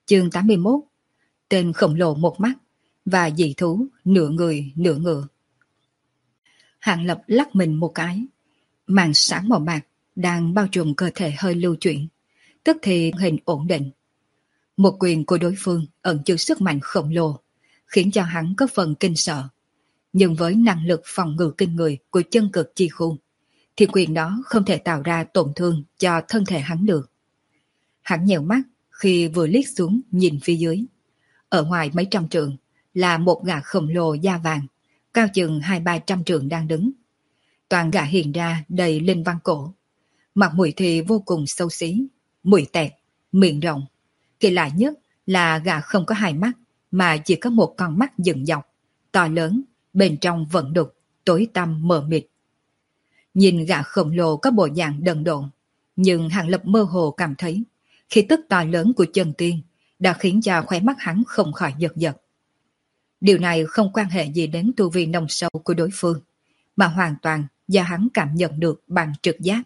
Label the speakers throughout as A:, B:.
A: Chương 81. Tên khổng lồ một mắt và dị thú nửa người nửa ngựa. Hạng Lập lắc mình một cái, màn sáng màu bạc đang bao trùm cơ thể hơi lưu chuyển, tức thì hình ổn định. Một quyền của đối phương ẩn chứa sức mạnh khổng lồ, khiến cho hắn có phần kinh sợ. Nhưng với năng lực phòng ngự kinh người của chân cực chi khu, thì quyền đó không thể tạo ra tổn thương cho thân thể hắn được. Hắn nhèo mắt khi vừa liếc xuống nhìn phía dưới. Ở ngoài mấy trăm trượng là một gã khổng lồ da vàng, cao chừng 200-300 trượng đang đứng. Toàn gã hiện ra đầy linh văn cổ. Mặt mũi thì vô cùng xấu xí, mũi tẹt, miệng rộng. Kỳ lạ nhất là gã không có hai mắt, mà chỉ có một con mắt dựng dọc, to lớn, bên trong vận đục, tối tăm mờ mịt. Nhìn gã khổng lồ có bộ dạng đần độn, nhưng Hạng Lập mơ hồ cảm thấy khí tức to lớn của chân tiên đã khiến cho khóe mắt hắn không khỏi giật giật. Điều này không quan hệ gì đến tu vi nồng sâu của đối phương, mà hoàn toàn do hắn cảm nhận được bằng trực giác.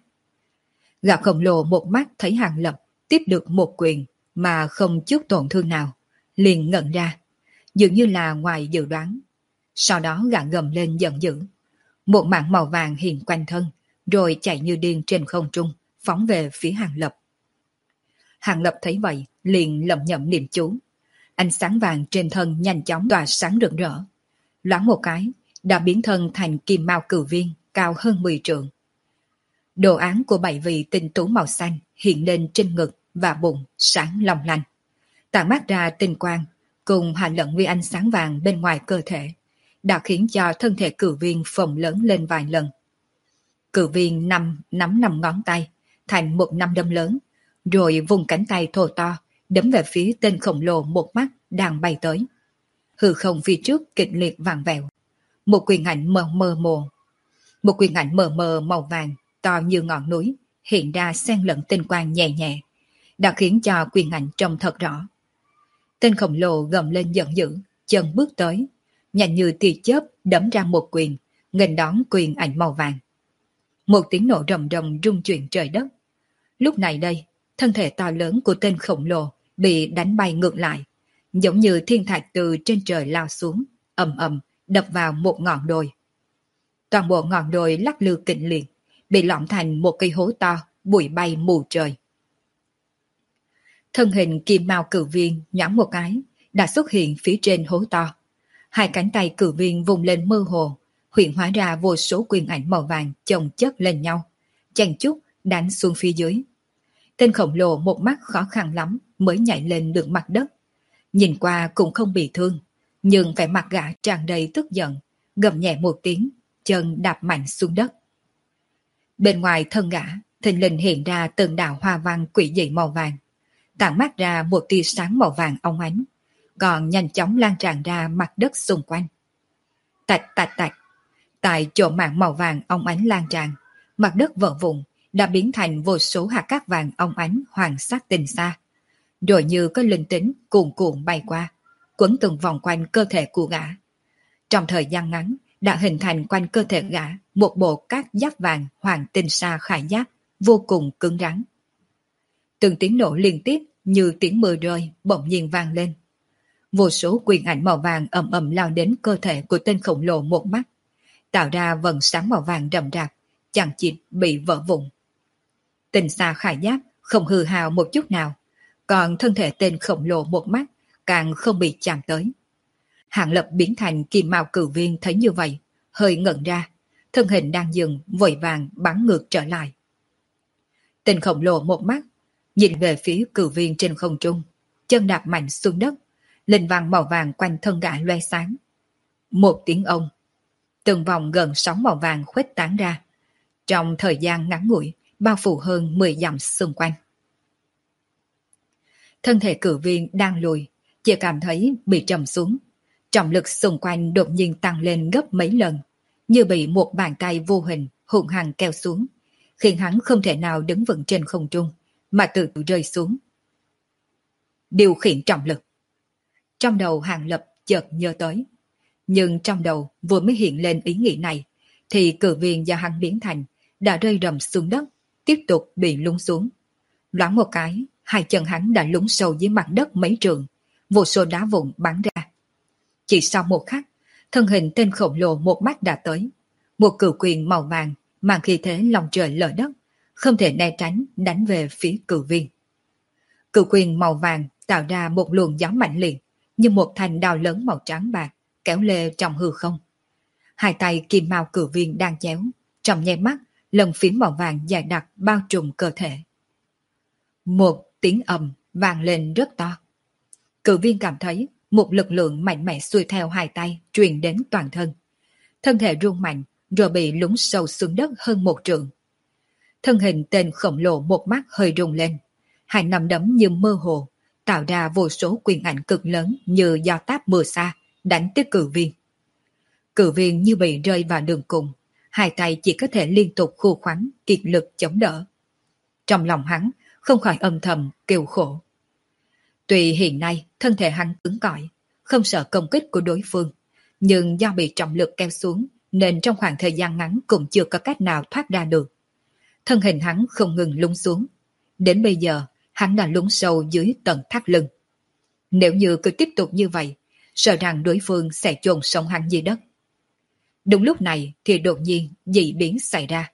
A: Gã khổng lồ một mắt thấy Hạng Lập tiếp được một quyền mà không chút tổn thương nào, liền ngẩn ra, dường như là ngoài dự đoán. Sau đó gã gầm lên giận dữ, một mảng màu vàng hiện quanh thân, rồi chạy như điên trên không trung, phóng về phía Hạng Lập. Hạng Lập thấy vậy, liền lẩm nhẩm niệm chú. Ánh sáng vàng trên thân nhanh chóng tỏa sáng rực rỡ. Loáng một cái, đã biến thân thành kim mao cửu viên, cao hơn 10 trượng. Đồ án của 7 vị tinh tú màu xanh hiện lên trên ngực và bụng, sáng long lanh. Tản mát ra tinh quang, cùng hòa lẫn với ánh sáng vàng bên ngoài cơ thể, đã khiến cho thân thể cửu viên phồng lớn lên vài lần. Cửu viên nắm 5 ngón tay, thành một nắm đấm lớn, rồi vùng cánh tay thô to, đấm về phía tên khổng lồ một mắt đang bay tới. Hư không phía trước kịch liệt vặn vẹo. Một quyền ảnh mờ mờ màu vàng, to như ngọn núi, hiện ra xen lẫn tinh quang nhẹ nhẹ, đã khiến cho quyền ảnh trông thật rõ. Tên khổng lồ gầm lên giận dữ, chân bước tới, nhanh như tia chớp đấm ra một quyền, nghênh đón quyền ảnh màu vàng. Một tiếng nổ rầm rầm rung chuyển trời đất. Lúc này đây, thân thể to lớn của tên khổng lồ bị đánh bay ngược lại, giống như thiên thạch từ trên trời lao xuống, ầm ầm đập vào một ngọn đồi. Toàn bộ ngọn đồi lắc lư kịch liệt, bị lõm thành một cây hố to, bụi bay mù trời. Thân hình kim mao cửu viên nhoáng một cái, đã xuất hiện phía trên hố to. Hai cánh tay cửu viên vùng lên mơ hồ, hiện hóa ra vô số quyền ảnh màu vàng chồng chất lên nhau, chằng chút đánh xuống phía dưới. Tên khổng lồ một mắt khó khăn lắm mới nhảy lên được mặt đất. Nhìn qua cũng không bị thương, nhưng vẻ mặt gã tràn đầy tức giận, gầm nhẹ một tiếng, chân đạp mạnh xuống đất. Bên ngoài thân gã, thình lình hiện ra từng đạo hoa văn quỷ dị màu vàng, tản mát ra một tia sáng màu vàng óng ánh, còn nhanh chóng lan tràn ra mặt đất xung quanh. Tạch tạch tạch, tại chỗ mảng màu vàng óng ánh lan tràn, mặt đất vỡ vụn, đã biến thành vô số hạt cát vàng óng ánh hoàng sắc tinh xa, rồi như có linh tính cuồn cuộn bay qua, quấn từng vòng quanh cơ thể của gã. Trong thời gian ngắn, đã hình thành quanh cơ thể gã một bộ cát giáp vàng hoàng tinh sa khải giáp, vô cùng cứng rắn. Từng tiếng nổ liên tiếp như tiếng mưa rơi bỗng nhiên vang lên. Vô số quyền ảnh màu vàng ầm ầm lao đến cơ thể của tên khổng lồ một mắt, tạo ra vầng sáng màu vàng rậm rạp, chẳng chịt bị vỡ vụn. Tinh sa khải giáp không hư hao một chút nào, còn thân thể tên khổng lồ một mắt càng không bị chạm tới. Hạng Lập biến thành kim mao cửu viên thấy như vậy, hơi ngẩn ra, thân hình đang dừng vội vàng bắn ngược trở lại. Tên khổng lồ một mắt nhìn về phía cửu viên trên không trung, chân đạp mạnh xuống đất, linh văn màu vàng quanh thân gã loe sáng. Một tiếng ông, từng vòng gần sóng màu vàng khuếch tán ra, trong thời gian ngắn ngủi bao phủ hơn 10 dặm xung quanh. Thân thể cửu viên đang lùi, chỉ cảm thấy bị trầm xuống, trọng lực xung quanh đột nhiên tăng lên gấp mấy lần, như bị một bàn tay vô hình hung hăng kéo xuống, khiến hắn không thể nào đứng vững trên không trung, mà từ từ rơi xuống. Điều khiển trọng lực. Trong đầu Hạng Lập chợt nhớ tới, nhưng trong đầu vừa mới hiện lên ý nghĩ này, thì cử viên do hắn biến thành đã rơi rầm xuống đất, tiếp tục bị lún xuống. Loáng một cái, hai chân hắn đã lún sâu dưới mặt đất mấy trượng, vô số đá vụn bắn ra. Chỉ sau một khắc, thân hình tên khổng lồ một mắt đã tới. Một cự quyền màu vàng mang khí thế lòng trời lở đất, không thể né tránh đánh về phía cự viên. Cự quyền màu vàng tạo ra một luồng gió mạnh liệt, như một thanh đao lớn màu trắng bạc kéo lê trong hư không. Hai tay kim mao cự viên đang chéo, trong nháy mắt, lần phím màu vàng dài đặc bao trùm cơ thể. Một tiếng ầm vang lên rất to. Cự viên cảm thấy một lực lượng mạnh mẽ xuôi theo hai tay truyền đến toàn thân. Thân thể rung mạnh rồi bị lún sâu xuống đất hơn một trượng. Thân hình tên khổng lồ một mắt hơi rung lên, hai nắm đấm như mơ hồ, tạo ra vô số quyền ảnh cực lớn như gió táp mưa xa, đánh tới cự viên. Cự viên như bị rơi vào đường cùng, hai tay chỉ có thể liên tục khu khoắn, kiệt lực chống đỡ. Trong lòng hắn không khỏi âm thầm kêu khổ. Tuy hiện nay thân thể hắn cứng cỏi, không sợ công kích của đối phương, nhưng do bị trọng lực kéo xuống nên trong khoảng thời gian ngắn cũng chưa có cách nào thoát ra được. Thân hình hắn không ngừng lún xuống. Đến bây giờ, hắn đã lún sâu dưới tận thắt lưng. Nếu như cứ tiếp tục như vậy, sợ rằng đối phương sẽ chôn sống hắn dưới đất. Đúng lúc này thì đột nhiên dị biến xảy ra.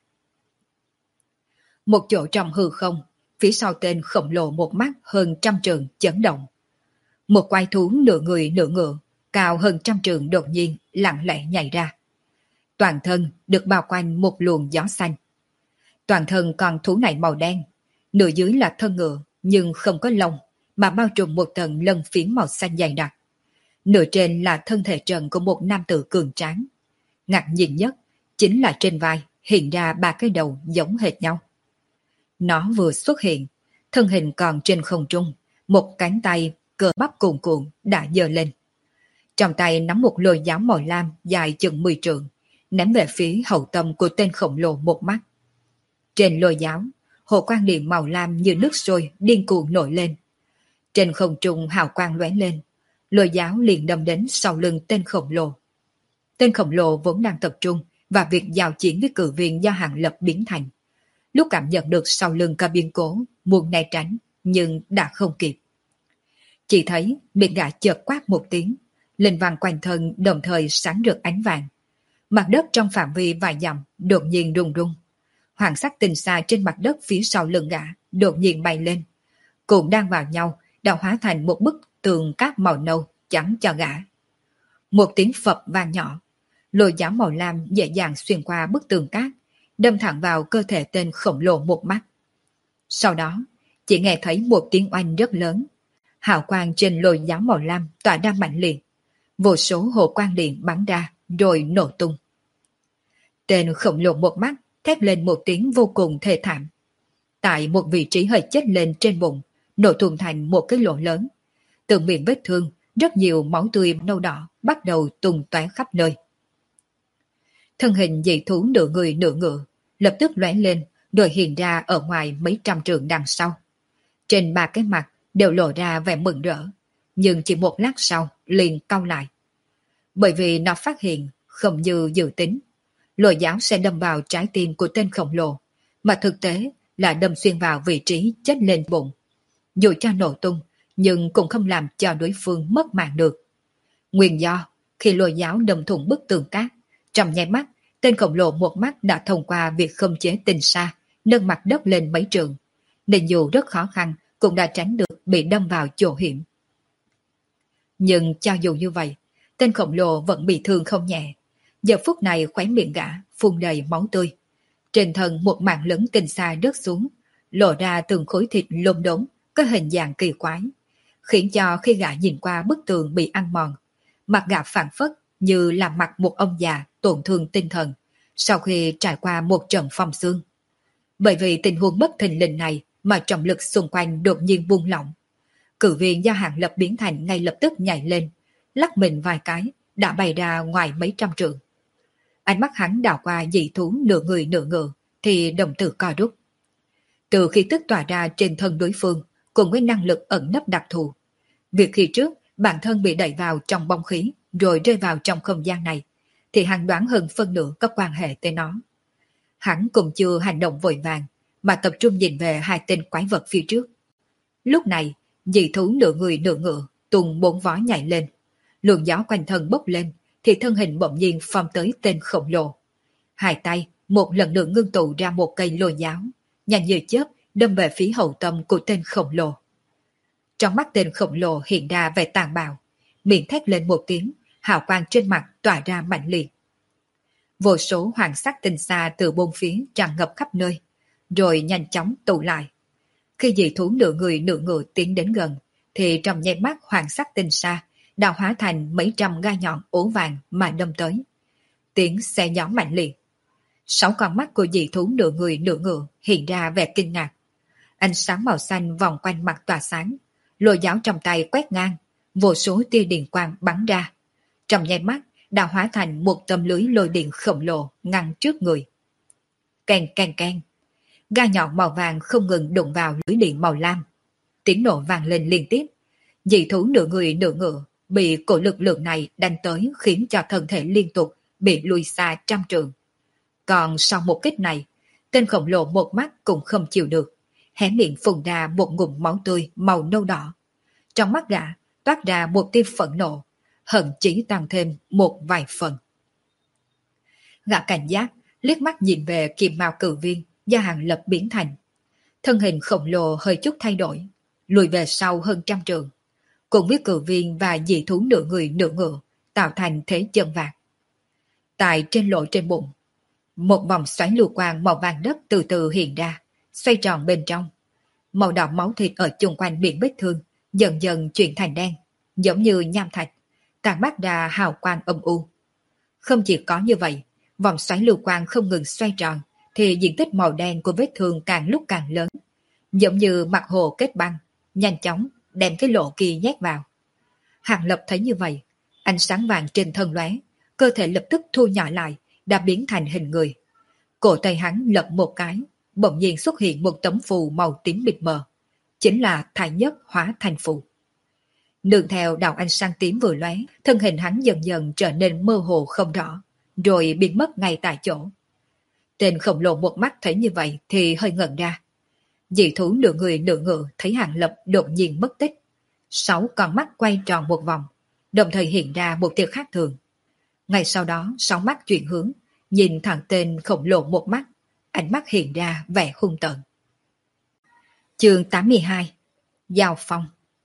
A: Một chỗ trong hư không, phía sau tên khổng lồ một mắt hơn 100 trượng chấn động. Một quái thú nửa người nửa ngựa, cao hơn 100 trượng đột nhiên lặng lẽ nhảy ra. Toàn thân được bao quanh một luồng gió xanh. Toàn thân con thú này màu đen, nửa dưới là thân ngựa nhưng không có lông, mà bao trùm một tầng lân phiến màu xanh dày đặc. Nửa trên là thân thể trần của một nam tử cường tráng. Ngạc nhiên nhất chính là trên vai hiện ra ba cái đầu giống hệt nhau. Nó vừa xuất hiện, thân hình còn trên không trung, một cánh tay cơ bắp cuồn cuộn đã giơ lên. Trong tay nắm một lôi giáo màu lam dài chừng 10 trượng, ném về phía hậu tâm của tên khổng lồ một mắt. Trên lôi giáo, hồ quang điện màu lam như nước sôi điên cuồng nổi lên. Trên không trung hào quang lóe lên, lôi giáo liền đâm đến sau lưng tên khổng lồ. Tên khổng lồ vốn đang tập trung vào việc giao chiến với cự viên do Hàng Lập biến thành. Lúc cảm nhận được sau lưng có biến cố, muốn né tránh, nhưng đã không kịp. Chỉ thấy miệng gã chợt quát một tiếng, linh văn quanh thân đồng thời sáng rực ánh vàng. Mặt đất trong phạm vi vài dặm đột nhiên rung rung. Hoàng sắc tinh xa trên mặt đất phía sau lưng gã đột nhiên bay lên, cũng đang vào nhau đã hóa thành một bức tường cát màu nâu chắn cho gã. Một tiếng phập vang nhỏ, lôi giáo màu lam dễ dàng xuyên qua bức tường cát, đâm thẳng vào cơ thể tên khổng lồ một mắt. Sau đó, chỉ nghe thấy một tiếng oanh rất lớn. Hào quang trên lôi giáo màu lam tỏa ra mạnh liệt. Vô số hồ quang điện bắn ra, rồi nổ tung. Tên khổng lồ một mắt thét lên một tiếng vô cùng thê thảm. Tại một vị trí hơi chết lên trên bụng, nổ tung thành một cái lỗ lớn. Từ miệng vết thương, rất nhiều máu tươi nâu đỏ bắt đầu tung tóe khắp nơi. Thân hình dị thú nửa người nửa ngựa lập tức lóe lên rồi hiện ra ở ngoài mấy trăm trượng đằng sau. Trên ba cái mặt đều lộ ra vẻ mừng rỡ, nhưng chỉ một lát sau liền cau lại. Bởi vì nó phát hiện không như dự tính, lôi giáo sẽ đâm vào trái tim của tên khổng lồ, mà thực tế là đâm xuyên vào vị trí chết lên bụng. Dù cho nổ tung, nhưng cũng không làm cho đối phương mất mạng được. Nguyên do, khi lôi giáo đâm thủng bức tường cát, trong nháy mắt, tên khổng lồ một mắt đã thông qua việc khống chế tinh xa, nâng mặt đất lên mấy trượng, nên dù rất khó khăn cũng đã tránh được bị đâm vào chỗ hiểm. Nhưng cho dù như vậy, tên khổng lồ vẫn bị thương không nhẹ. Giờ phút này khóe miệng gã phun đầy máu tươi. Trên thân một mảng lớn tinh xa rớt xuống, lộ ra từng khối thịt lốm đốm có hình dạng kỳ quái, khiến cho khi gã nhìn qua bức tường bị ăn mòn, mặt gã phảng phất như là mặt một ông già tổn thương tinh thần sau khi trải qua một trận phong xương. Bởi vì tình huống bất thình lình này mà trọng lực xung quanh đột nhiên buông lỏng. Cử viên do Hàng Lập biến thành ngay lập tức nhảy lên, lắc mình vài cái, đã bay ra ngoài mấy trăm trượng. Ánh mắt hắn đảo qua dị thú nửa người nửa ngựa, thì đồng tử co rút. Từ khi tức tỏa ra trên thân đối phương, cùng với năng lực ẩn nấp đặc thù. Việc khi trước, bản thân bị đẩy vào trong bóng khí, rồi rơi vào trong không gian này, thì hắn đoán hơn phân nửa có quan hệ tới nó. Hắn cũng chưa hành động vội vàng, mà tập trung nhìn về hai tên quái vật phía trước. Lúc này, dị thú nửa người nửa ngựa, tung bốn vó nhảy lên. Luồng gió quanh thân bốc lên, thì thân hình bỗng nhiên phóng tới tên khổng lồ. Hai tay, một lần nữa ngưng tụ ra một cây lôi giáo, nhanh như chớp đâm về phía hậu tâm của tên khổng lồ. Trong mắt tên khổng lồ hiện ra vẻ tàn bạo, miệng thét lên một tiếng, hào quang trên mặt tỏa ra mạnh liệt. Vô số hoàng sắc tinh xa từ bốn phía tràn ngập khắp nơi, rồi nhanh chóng tụ lại. Khi dị thú nửa người nửa ngựa tiến đến gần, thì trong nháy mắt hoàng sắc tinh xa đã hóa thành mấy trăm gai nhọn ố vàng mà đâm tới. Tiếng xe gió mạnh liệt. 6 con mắt của dị thú nửa người nửa ngựa hiện ra vẻ kinh ngạc. Ánh sáng màu xanh vòng quanh mặt tỏa sáng, lôi giáo trong tay quét ngang, vô số tia điện quang bắn ra. Trong nháy mắt đã hóa thành một tấm lưới lôi điện khổng lồ ngăn trước người. Keng keng keng, gai nhọn màu vàng không ngừng đụng vào lưới điện màu lam. Tiếng nổ vang lên liên tiếp. Dị thú nửa người nửa ngựa bị cổ lực lượng này đánh tới khiến cho thân thể liên tục bị lùi xa trăm trượng. Còn sau một kích này, tên khổng lồ một mắt cũng không chịu được, hé miệng phun ra một ngụm máu tươi màu nâu đỏ. Trong mắt gã toát ra một tia phẫn nộ, hận chỉ tăng thêm một vài phần. Gã cảnh giác liếc mắt nhìn về kim mao cử viên do Hàng Lập biến thành. Thân hình khổng lồ hơi chút thay đổi, lùi về sau hơn trăm trượng, cùng với cử viên và dị thú nửa người nửa ngựa tạo thành thế chân vạc. Tại trên lỗ trên bụng, một vòng xoáy lưu quang màu vàng đất từ từ hiện ra, xoay tròn bên trong. Màu đỏ máu thịt ở chung quanh miệng vết thương dần dần chuyển thành đen, giống như nham thạch, tàn mắt ra hào quang âm u. Không chỉ có như vậy, vòng xoáy lưu quang không ngừng xoay tròn, thì diện tích màu đen của vết thương càng lúc càng lớn, giống như mặt hồ kết băng, nhanh chóng đem cái lỗ kia nhét vào. Hàng Lập thấy như vậy, ánh sáng vàng trên thân lóe, cơ thể lập tức thu nhỏ lại, đã biến thành hình người. Cổ tay hắn lật một cái, bỗng nhiên xuất hiện một tấm phù màu tím mịt mờ, chính là Thái Nhất hóa thành phù. Nương theo đạo ánh sáng tím vừa lóe, thân hình hắn dần dần trở nên mơ hồ không rõ, rồi biến mất ngay tại chỗ. Tên khổng lồ một mắt thấy như vậy thì hơi ngẩn ra. Dị thú nửa người nửa ngựa thấy Hàng Lập đột nhiên mất tích. 6 con mắt quay tròn một vòng, đồng thời hiện ra một tia khác thường. Ngay sau đó 6 mắt chuyển hướng, nhìn thẳng tên khổng lồ một mắt, ánh mắt hiện ra vẻ hung tợn. Chương 82. Giao phong.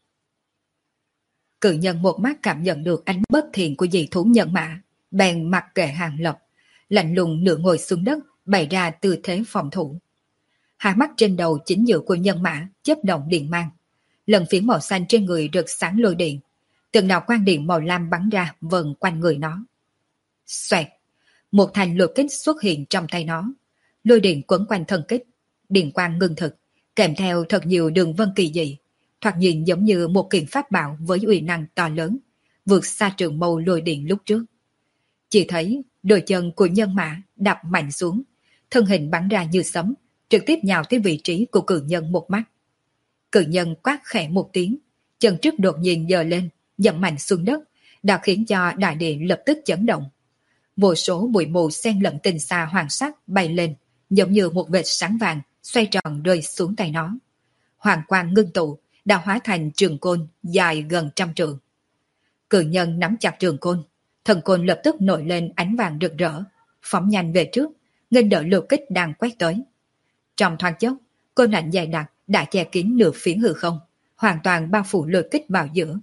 A: Cự nhân một mắt cảm nhận được ánh bất thiện của dị thú nhân mã, bèn mặc kệ Hàng Lập, lạnh lùng nửa ngồi xuống đất, bày ra tư thế phòng thủ. Hai mắt trên đầu chính giữa của nhân mã chớp động điện mang, lần phiến màu xanh trên người rực sáng lôi điện, từng đạo quang điện màu lam bắn ra vần quanh người nó. Xoẹt, một thanh lôi kích xuất hiện trong tay nó, lôi điện quấn quanh thân kích, điện quang ngưng thực, kèm theo thật nhiều đường vân kỳ dị, thoạt nhìn giống như một kiện pháp bảo với uy năng to lớn, vượt xa trường mâu lôi điện lúc trước. Chỉ thấy đôi chân của nhân mã đập mạnh xuống, thân hình bắn ra như sấm, trực tiếp nhào tới vị trí của cự nhân một mắt. Cự nhân quát khẽ một tiếng, chân trước đột nhiên giơ lên, dậm mạnh xuống đất, đã khiến cho đại địa lập tức chấn động. Vô số bụi mù xen lẫn tinh xa hoàng sắc bay lên, giống như một vệt sáng vàng xoay tròn rơi xuống tay nó. Hoàng quang ngưng tụ, đã hóa thành trường côn dài gần trăm trượng. Cự nhân nắm chặt trường côn, thần côn lập tức nổi lên ánh vàng rực rỡ, phóng nhanh về trước, nghênh đỡ lục kích đang quét tới. Trong thoáng chốc, côn ảnh dài đặc đã che kín nửa phiến hư không, hoàn toàn bao phủ lôi kích vào giữa.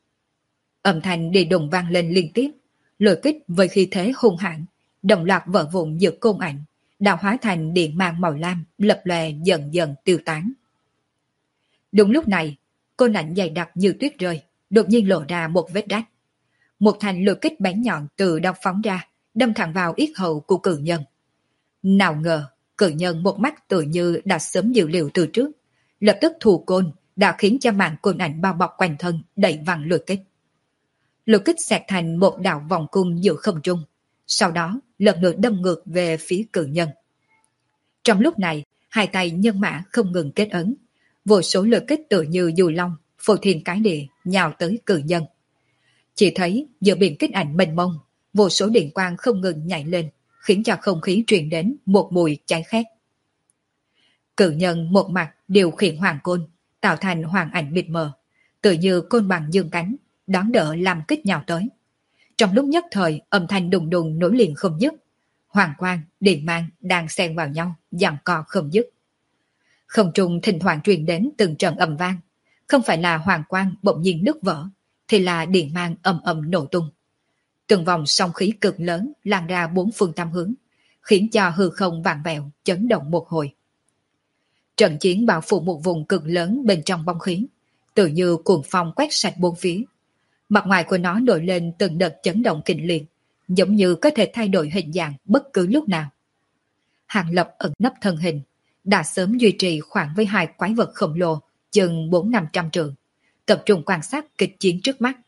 A: Âm thanh đi đùng vang lên liên tiếp, lôi kích với khí thế hung hãn, đồng loạt vỡ vụn giữa côn ảnh, đã hóa thành điện mang màu lam lập lòe dần dần tiêu tán. Đúng lúc này, côn ảnh dày đặc như tuyết rơi, đột nhiên lộ ra một vết rách. Một thanh lôi kích bén nhọn từ đâu phóng ra, đâm thẳng vào yết hầu của cự nhân. Nào ngờ, cự nhân một mắt tự như đã sớm dự liệu từ trước, lập tức thù côn đã khiến cho màn côn ảnh bao bọc quanh thân đẩy văng lôi kích. Lôi kích xẹt thành một đạo vòng cung giữa không trung, sau đó lần lượt đâm ngược về phía cự nhân. Trong lúc này, hai tay nhân mã không ngừng kết ấn, vô số lôi kích tự như dù long, phô thiên cái địa nhào tới cự nhân. Chỉ thấy giữa biển kích ảnh mênh mông, vô số điện quang không ngừng nhảy lên, khiến cho không khí truyền đến một mùi cháy khét. Cự nhân một mặt điều khiển hoàng côn, tạo thành hoàng ảnh mịt mờ, tự như côn bằng dương cánh, đón đỡ làm kích nhào tới. Trong lúc nhất thời, âm thanh đùng đùng nối liền không dứt. Hoàng quang, điện mang đang xen vào nhau, giằng co không dứt. Không trung thỉnh thoảng truyền đến từng trận ầm vang, không phải là hoàng quang bỗng nhiên nứt vỡ, thì là điện mang ầm ầm nổ tung. Từng vòng sóng khí cực lớn lan ra bốn phương tám hướng, khiến cho hư không vạn vẹo chấn động một hồi. Trận chiến bao phủ một vùng cực lớn bên trong bóng khí, tự như cuồng phong quét sạch bốn phía. Mặt ngoài của nó nổi lên từng đợt chấn động kinh liệt, giống như có thể thay đổi hình dạng bất cứ lúc nào. Hàng Lập ẩn nấp thân hình, đã sớm duy trì khoảng với hai quái vật khổng lồ chừng 400-500 trượng, tập trung quan sát kịch chiến trước mắt.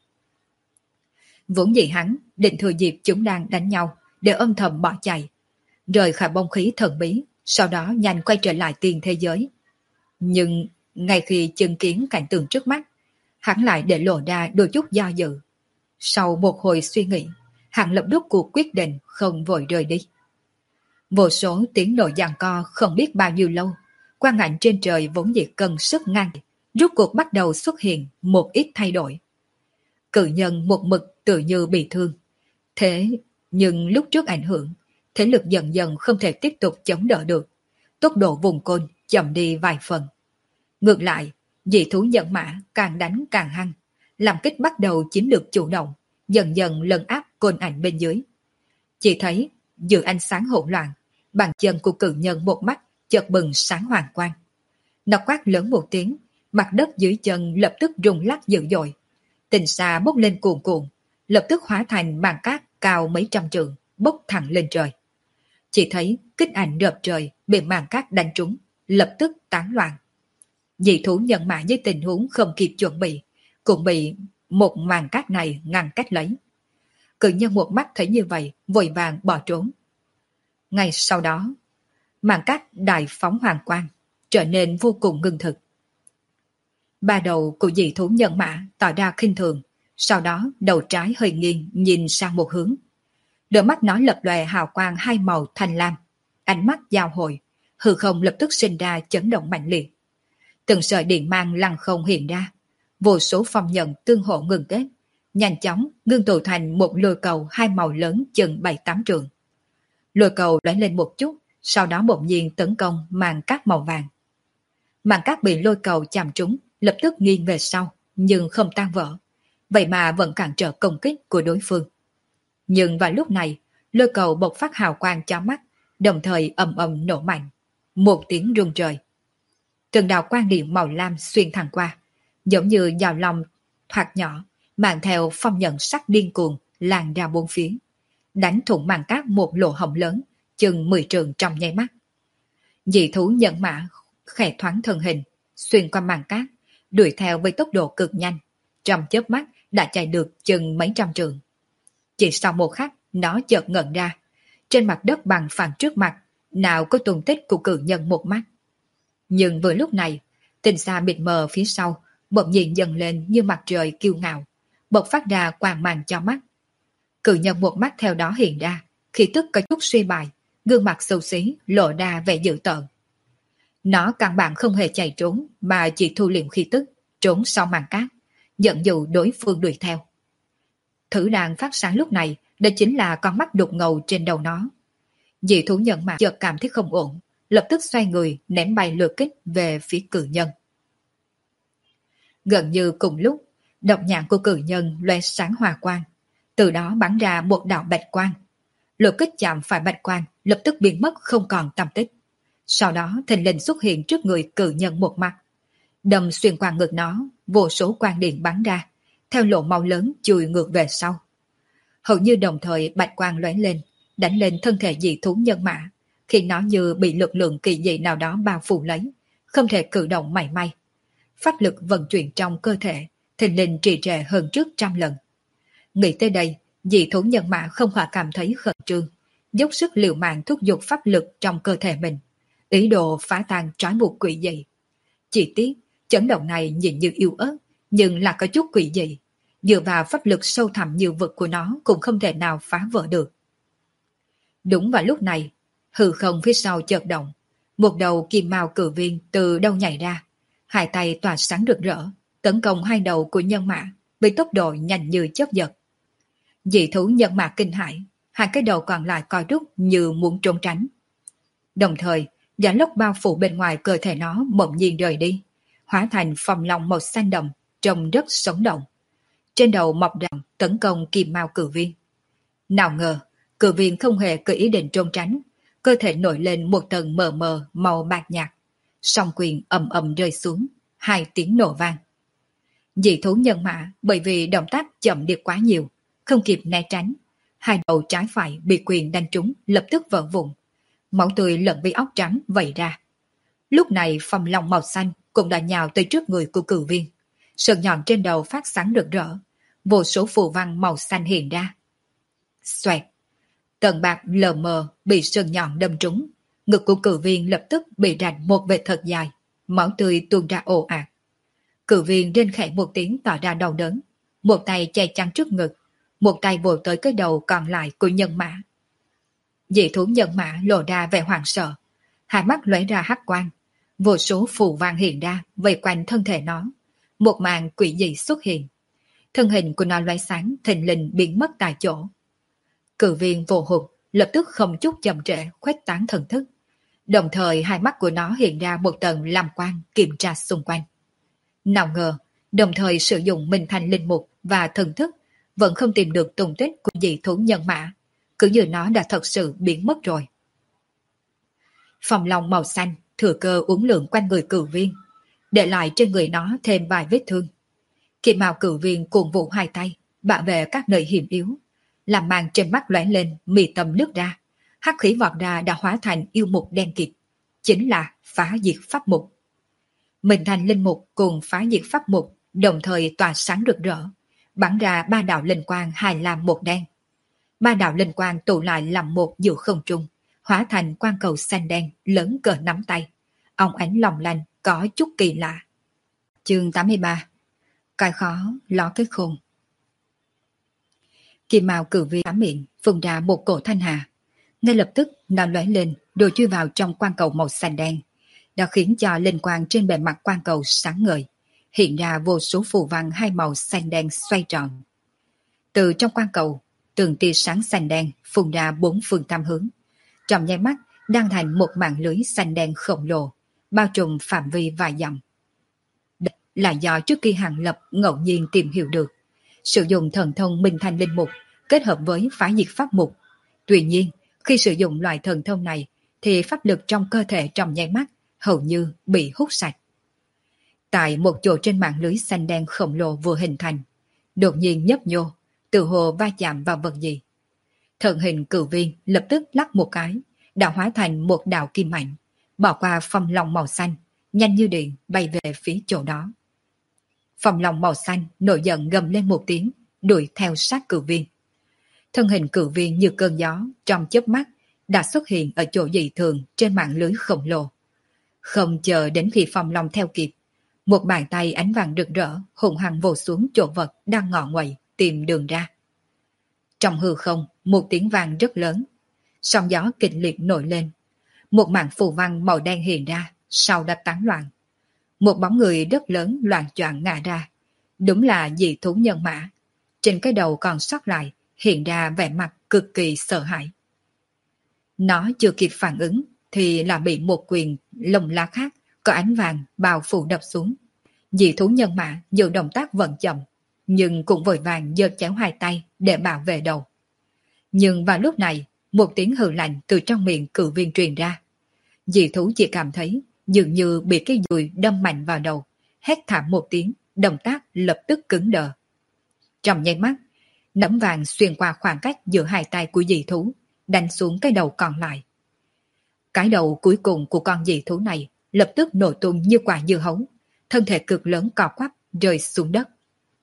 A: Vốn dĩ hắn định thừa dịp chúng đang đánh nhau để âm thầm bỏ chạy, rời khỏi bông khí thần bí, sau đó nhanh quay trở lại tiền thế giới. Nhưng ngay khi chứng kiến cảnh tượng trước mắt, hắn lại để lộ ra đôi chút do dự. Sau một hồi suy nghĩ, hắn lập tức cuộc quyết định không vội rời đi. Vô số tiếng nổ giằng co không biết bao nhiêu lâu, quang ảnh trên trời vốn dĩ cân sức ngang, rốt cuộc bắt đầu xuất hiện một ít thay đổi. Cự nhân một mực tự như bị thương. Thế nhưng lúc trước ảnh hưởng, thế lực dần dần không thể tiếp tục chống đỡ được. Tốc độ vùng côn chậm đi vài phần. Ngược lại, dị thú nhận mã càng đánh càng hăng, làm kích bắt đầu chiếm được chủ động, dần dần lấn áp côn ảnh bên dưới. Chỉ thấy giữa ánh sáng hỗn loạn, bàn chân của cự nhân một mắt chợt bừng sáng hoàng quang. Nó quát lớn một tiếng, mặt đất dưới chân lập tức rung lắc dữ dội. Tình xa bốc lên cuồn cuộn, lập tức hóa thành màn cát cao mấy trăm trượng, bốc thẳng lên trời. Chỉ thấy kích ảnh rợp trời bị màn cát đánh trúng, lập tức tán loạn. Dị thú nhận mã với tình huống không kịp chuẩn bị, cũng bị một màn cát này ngăn cách lấy. Cự nhân một mắt thấy như vậy, vội vàng bỏ trốn. Ngay sau đó, màn cát đại phóng hoàng quang, trở nên vô cùng ngưng thực. Ba đầu của dị thú nhân mã tỏ ra khinh thường, sau đó đầu trái hơi nghiêng nhìn sang một hướng. Đôi mắt nó lập lòe hào quang hai màu thanh lam, ánh mắt giao hội, hư không lập tức sinh ra chấn động mạnh liệt. Từng sợi điện mang lăng không hiện ra, vô số phong nhận tương hộ ngừng kết, nhanh chóng ngưng tụ thành một lôi cầu hai màu lớn chừng 7-8 trượng. Lôi cầu lóe lên một chút, sau đó bỗng nhiên tấn công màn cát màu vàng. Màn cát bị lôi cầu chạm trúng, lập tức nghiêng về sau, nhưng không tan vỡ. Vậy mà vẫn cản trở công kích của đối phương. Nhưng vào lúc này, lôi cầu bộc phát hào quang chói mắt, đồng thời ầm ầm nổ mạnh. Một tiếng rung trời. Từng đạo quang điện màu lam xuyên thẳng qua, giống như dao long thoạt nhỏ, mang theo phong nhận sắc điên cuồng lan ra bốn phía, đánh thủng màn cát một lỗ hổng lớn, chừng 10 trượng trong nháy mắt. Dị thú nhận mã khẽ thoáng thân hình, xuyên qua màn cát, đuổi theo với tốc độ cực nhanh, trong chớp mắt đã chạy được chừng mấy trăm trượng. Chỉ sau một khắc, nó chợt ngẩn ra, trên mặt đất bằng phẳng trước mặt, nào có tung tích của cự nhân một mắt. Nhưng vừa lúc này, tình xa mịt mờ phía sau, bỗng nhiên dần lên như mặt trời kiêu ngạo, bộc phát ra quang mang cho mắt. Cự nhân một mắt theo đó hiện ra, khí tức có chút suy bại, gương mặt xấu xí, lộ ra vẻ dữ tợn. Nó căn bản không hề chạy trốn, mà chỉ thu liệm khí tức, trốn sau màn cát, dẫn dụ đối phương đuổi theo. Thử đàn phát sáng lúc này, đó chính là con mắt đục ngầu trên đầu nó. Dị thú nhận mặt chợt cảm thấy không ổn, lập tức xoay người ném bay lửa kích về phía cự nhân. Gần như cùng lúc, độc nhãn của cự nhân lóe sáng hòa quang, từ đó bắn ra một đạo bạch quang. Lửa kích chạm phải bạch quang, lập tức biến mất không còn tăm tích. Sau đó thình lình xuất hiện trước người cự nhân một mặt, đâm xuyên qua ngực nó, vô số quang điện bắn ra, theo lỗ máu lớn chui ngược về sau. Hầu như đồng thời bạch quang lóe lên, đánh lên thân thể dị thú nhân mã, khiến nó như bị lực lượng kỳ dị nào đó bao phủ lấy, không thể cử động mảy may. Pháp lực vận chuyển trong cơ thể, thình lình trì trệ hơn trước 100 lần. Nghĩ tới đây, dị thú nhân mã không khỏi cảm thấy khẩn trương, dốc sức liều mạng thúc giục pháp lực trong cơ thể mình, ý đồ phá tan trói buộc quỷ dị. Chỉ tiếc, chấn động này nhìn như yếu ớt, nhưng là có chút quỷ dị. Dựa vào pháp lực sâu thẳm như vực của nó cũng không thể nào phá vỡ được. Đúng vào lúc này, hư không phía sau chợt động, một đầu kim mao cử viên từ đâu nhảy ra, hai tay tỏa sáng rực rỡ, tấn công hai đầu của nhân mã với tốc độ nhanh như chớp giật. Dị thú nhân mã kinh hãi, hai cái đầu còn lại co rút như muốn trốn tránh. Đồng thời, gió lốc bao phủ bên ngoài cơ thể nó bỗng nhiên rời đi, hóa thành phong long màu xanh đậm, trông rất sống động. Trên đầu mọc răng tấn công kim mao cử viên. Nào ngờ, cử viên không hề có ý định trốn tránh, cơ thể nổi lên một tầng mờ mờ màu bạc nhạt, song quyền ầm ầm rơi xuống, hai tiếng nổ vang. Dị thú nhân mã bởi vì động tác chậm đi quá nhiều, không kịp né tránh, hai đầu trái phải bị quyền đánh trúng lập tức vỡ vụn, máu tươi lẫn với óc trắng vẩy ra. Lúc này phong long màu xanh cũng đã nhào tới trước người của cử viên, sừng nhọn trên đầu phát sáng rực rỡ, vô số phù văn màu xanh hiện ra. Xoẹt, tầng bạc lờ mờ bị sừng nhọn đâm trúng, ngực của cử viên lập tức bị rạch một vệt thật dài, máu tươi tuôn ra ồ ạt. Cử viên rên khẽ một tiếng tỏ ra đau đớn, một tay che chắn trước ngực, một tay vồ tới cái đầu còn lại của nhân mã. Dị thú nhân mã lộ ra vẻ hoảng sợ, hai mắt lóe ra hắc quang, vô số phù văn hiện ra vây quanh thân thể nó, một màn quỷ dị xuất hiện. Thân hình của nó lóe sáng thình lình biến mất tại chỗ. Cử viên vô hụt lập tức không chút chậm trễ khuếch tán thần thức, đồng thời hai mắt của nó hiện ra một tầng lam quang kiểm tra xung quanh. Nào ngờ, đồng thời sử dụng minh thành linh mục và thần thức vẫn không tìm được tung tích của dị thú nhân mã, cứ như nó đã thật sự biến mất rồi. Phong long màu xanh thừa cơ uốn lượn quanh người cử viên, để lại trên người nó thêm vài vết thương. Kim mao cử viên cuồng vụ hai tay, bảo vệ các nơi hiểm yếu, làm màn trên mắt lóe lên, mì tầm nước ra, hắc khí vọt ra đã hóa thành yêu mục đen kịt, chính là phá diệt pháp mục. Minh thành linh mục cùng phá diệt pháp mục đồng thời tỏa sáng rực rỡ, bắn ra ba đạo linh quang hai lam một đen. Ba đạo linh quang tụ lại làm một giữa không trung, hóa thành quang cầu xanh đen lớn cỡ nắm tay, óng ánh long lanh có chút kỳ lạ. Chương 83. Cái khó ló cái khôn. Kim mao cử viên há miệng phun ra một cổ thanh hà, ngay lập tức nó lóe lên rồi chui vào trong quang cầu màu xanh đen, đã khiến cho linh quang trên bề mặt quang cầu sáng ngời, hiện ra vô số phù văn hai màu xanh đen xoay tròn. Từ trong quang cầu, từng tia sáng xanh đen phun ra bốn phương tám hướng, trong nháy mắt đang thành một mạng lưới xanh đen khổng lồ, bao trùm phạm vi vài dặm. Đây là do trước khi Hàng Lập ngẫu nhiên tìm hiểu được, sử dụng thần thông minh thành linh mục kết hợp với phá diệt pháp mục. Tuy nhiên, khi sử dụng loại thần thông này thì pháp lực trong cơ thể trong nháy mắt hầu như bị hút sạch. Tại một chỗ trên mạng lưới xanh đen khổng lồ vừa hình thành, đột nhiên nhấp nhô, tự hồ va chạm vào vật gì. Thần hình cử viên lập tức lắc một cái, đã hóa thành một đạo kim mạnh, bỏ qua phong long màu xanh, nhanh như điện bay về phía chỗ đó. Phong long màu xanh nổi giận gầm lên một tiếng, đuổi theo sát cử viên. Thân hình cử viên như cơn gió, trong chớp mắt đã xuất hiện ở chỗ dị thường trên mạng lưới khổng lồ. Không chờ đến khi phong long theo kịp, một bàn tay ánh vàng rực rỡ hùng hăng vồ xuống chỗ vật đang ngọ nguậy tìm đường ra. Trong hư không, một tiếng vang rất lớn, sóng gió kịch liệt nổi lên, một mảng phù văn màu đen hiện ra, sau đã tán loạn. Một bóng người rất lớn loạng choạng ngã ra, đúng là dị thú nhân mã. Trên cái đầu còn sót lại hiện ra vẻ mặt cực kỳ sợ hãi. Nó chưa kịp phản ứng thì là bị một quyền lồng lá khác có ánh vàng bao phủ đập xuống. Dị thú nhân mã dù động tác vẫn chậm, nhưng cũng vội vàng giơ chéo hai tay để bảo vệ đầu. Nhưng vào lúc này, một tiếng hừ lạnh từ trong miệng cử viên truyền ra. Dị thú chỉ cảm thấy dường như bị cái dùi đâm mạnh vào đầu, hét thảm một tiếng, động tác lập tức cứng đờ. Trong nháy mắt, nắm vàng xuyên qua khoảng cách giữa hai tay của dị thú, đánh xuống cái đầu còn lại. Cái đầu cuối cùng của con dị thú này lập tức nổ tung như quả dưa hấu, thân thể cực lớn co quắp rơi xuống đất.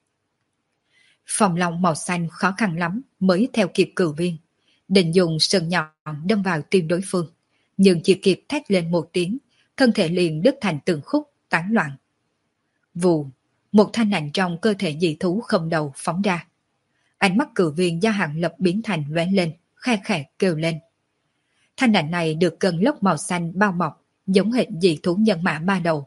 A: Phong long màu xanh khó khăn lắm mới theo kịp cử viên, định dùng sừng nhọn đâm vào tim đối phương, nhưng chỉ kịp thét lên một tiếng, thân thể liền đứt thành từng khúc, tán loạn. Vù, một thanh ảnh trong cơ thể dị thú không đầu phóng ra. Ánh mắt cử viên do Hàng Lập biến thành lóe lên, khe khẽ kêu lên. Thanh ảnh này được cơn lốc màu xanh bao bọc, giống hệt dị thú nhân mã ba đầu.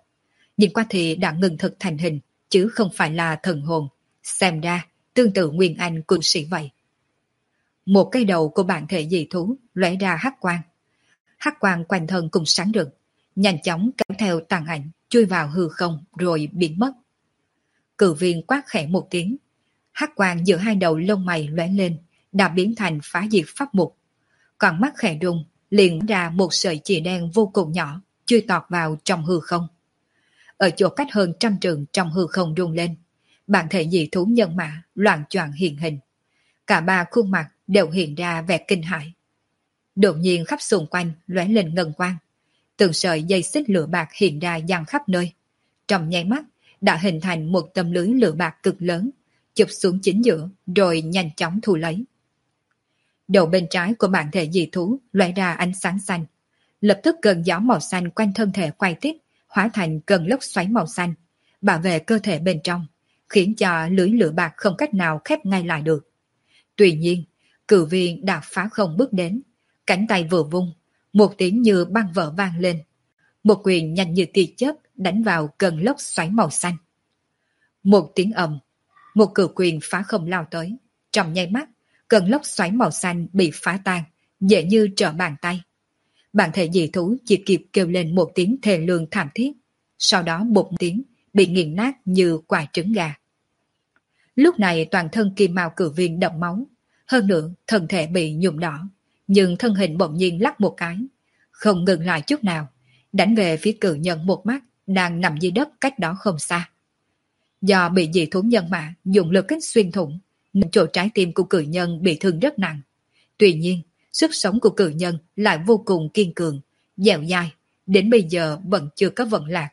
A: nhìn qua thì đã ngừng thực thành hình, chứ không phải là thần hồn. Xem ra, tương tự Nguyên Anh quân sĩ vậy. Một cái đầu của bản thể dị thú lóe ra hắc quang. Hắc quang quanh thân cùng sáng rực, nhanh chóng kéo theo tàn ảnh, chui vào hư không rồi biến mất. Cử viên quát khẽ một tiếng, hắc quang giữa hai đầu lông mày lóe lên, đã biến thành phá diệt pháp mục. Còn mắt khẽ rung, liền ra một sợi chỉ đen vô cùng nhỏ, chui tọt vào trong hư không. Ở chỗ cách hơn 100 trượng trong hư không rung lên, bản thể dị thú nhân mã loạn choạng hiện hình. Cả ba khuôn mặt đều hiện ra vẻ kinh hãi. Đột nhiên khắp xung quanh lóe lên ngân quang, từng sợi dây xích lửa bạc hiện ra dang khắp nơi. Trong nháy mắt đã hình thành một tấm lưới lửa bạc cực lớn, chụp xuống chính giữa rồi nhanh chóng thu lấy. Đầu bên trái của bản thể dị thú lóe ra ánh sáng xanh, lập tức cơn gió màu xanh quanh thân thể quay tít, hóa thành cơn lốc xoáy màu xanh, bảo vệ cơ thể bên trong, khiến cho lưới lửa bạc không cách nào khép ngay lại được. Tuy nhiên, cử viên đã phá không bước đến, cánh tay vừa vung, một tiếng như băng vỡ vang lên. Một quyền nhanh như tia chớp đánh vào cơn lốc xoáy màu xanh. Một tiếng ầm, một cử quyền phá không lao tới. Trong nháy mắt, cơn lốc xoáy màu xanh bị phá tan, dễ như trở bàn tay. Bản thể dị thú chỉ kịp kêu lên một tiếng thê lương thảm thiết, sau đó một tiếng bị nghiền nát như quả trứng gà. Lúc này toàn thân kim mao cử viên đẫm máu, hơn nữa thân thể bị nhuộm đỏ, nhưng thân hình bỗng nhiên lắc một cái, không ngừng lại chút nào, đánh về phía cử nhân một mắt đang nằm dưới đất cách đó không xa. Do bị dị thú nhân mã dùng lực kích xuyên thủng, nên chỗ trái tim của cử nhân bị thương rất nặng. Tuy nhiên, sức sống của cử nhân lại vô cùng kiên cường, dẻo dai, đến bây giờ vẫn chưa có vận lạc.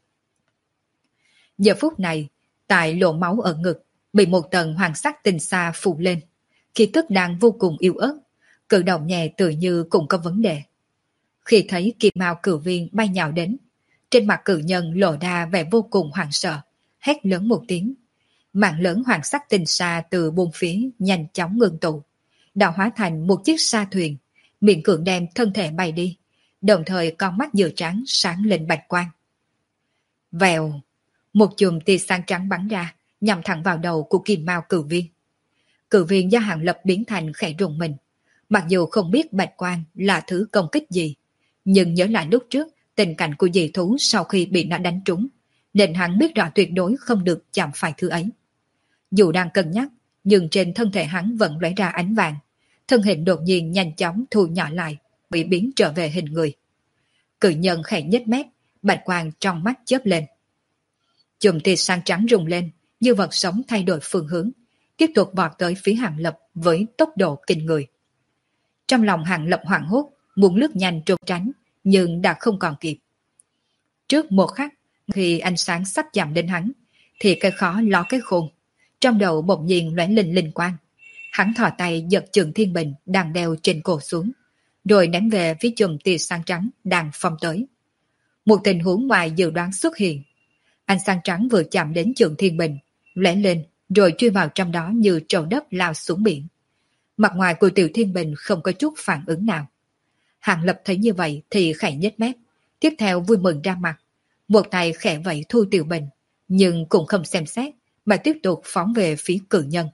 A: Giờ phút này, tại lỗ máu ở ngực, bị một tầng hoàng sắc tinh xa phủ lên. Khi tức đang vô cùng yếu ớt, cử động nhẹ tự như cũng có vấn đề. Khi thấy kim mao cử viên bay nhào đến, trên mặt cử nhân lộ ra vẻ vô cùng hoảng sợ, hét lớn một tiếng. Mạng lớn hoàng sắc tinh xa từ bốn phía nhanh chóng ngưng tụ, đã hóa thành một chiếc sa thuyền, miệng cưỡng đem thân thể bay đi, đồng thời con mắt vừa trắng sáng lên bạch quang. Vèo, một chùm tia sáng trắng bắn ra, nhằm thẳng vào đầu của kim mao cử viên. Cử viên do Hàng Lập biến thành khẽ rùng mình, mặc dù không biết bạch quang là thứ công kích gì, nhưng nhớ lại lúc trước tình cảnh của dị thú sau khi bị nó đánh trúng, nên hắn biết rõ tuyệt đối không được chạm phải thứ ấy. Dù đang cân nhắc, nhưng trên thân thể hắn vẫn lóe ra ánh vàng, thân hình đột nhiên nhanh chóng thu nhỏ lại, bị biến trở về hình người. Cự nhân khẽ nhếch mép, bạch quang trong mắt chớp lên. Chùm tia sáng trắng rung lên, như vật sống thay đổi phương hướng, tiếp tục vọt tới phía Hàng Lập với tốc độ kinh người. Trong lòng Hàng Lập hoảng hốt, muốn lướt nhanh trốn tránh, nhưng đã không còn kịp. Trước một khắc, khi ánh sáng sắp chạm đến hắn, thì cái khó ló cái khôn. Trong đầu bỗng nhiên lóe lên linh quang. Hắn thò tay giật Trường Thiên Bình đang đeo trên cổ xuống, rồi ném về phía chùm tia sáng trắng đang phong tới. Một tình huống ngoài dự đoán xuất hiện. Ánh sáng trắng vừa chạm đến Trường Thiên Bình, lóe lên rồi chui vào trong đó như trâu đất lao xuống biển. Mặt ngoài của Tiểu Thiên Bình không có chút phản ứng nào. Hàng Lập thấy như vậy thì khẽ nhếch mép, tiếp theo vui mừng ra mặt, một tay khẽ vẫy thu Tiểu Bình, nhưng cũng không xem xét mà tiếp tục phóng về phía cử nhân.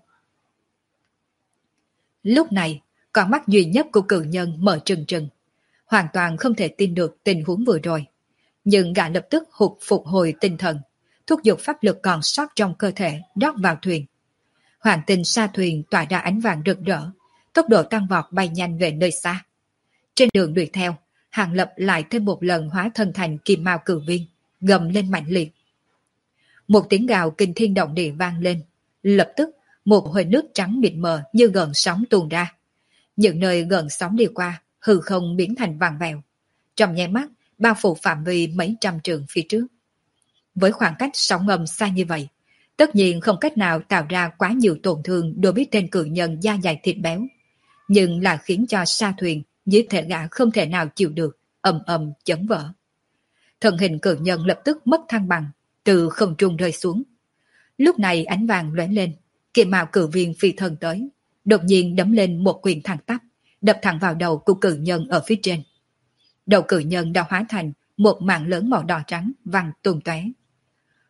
A: Lúc này, con mắt duy nhất của cử nhân mở trừng trừng, hoàn toàn không thể tin được tình huống vừa rồi. Nhưng gã lập tức phục hồi tinh thần, thúc giục pháp lực còn sót trong cơ thể rót vào thuyền. Hoàng tinh sa thuyền tỏa ra ánh vàng rực rỡ, tốc độ tăng vọt bay nhanh về nơi xa. Trên đường đuổi theo, Hàng Lập lại thêm một lần hóa thân thành kim mao cử viên, gầm lên mạnh liệt. Một tiếng gào kinh thiên động địa vang lên, lập tức một hơi nước trắng mịt mờ như gợn sóng tuôn ra. Những nơi gợn sóng đi qua, hư không biến thành vàng vẹo, trong nháy mắt bao phủ phạm vi mấy trăm trượng phía trước. Với khoảng cách sóng âm xa như vậy, tất nhiên không cách nào tạo ra quá nhiều tổn thương đối với tên cử nhân da dày thịt béo, nhưng là khiến cho sa thuyền dưới thể gã không thể nào chịu được, ầm ầm chấn vỡ. Thân hình cử nhân lập tức mất thăng bằng, từ không trung rơi xuống. Lúc này ánh vàng lóe lên, kim mao cử viên phi thân tới, đột nhiên đấm lên một quyền thẳng tắp, đập thẳng vào đầu của cử nhân ở phía trên. Đầu cử nhân đã hóa thành một mảng lớn màu đỏ trắng văng tung tóe,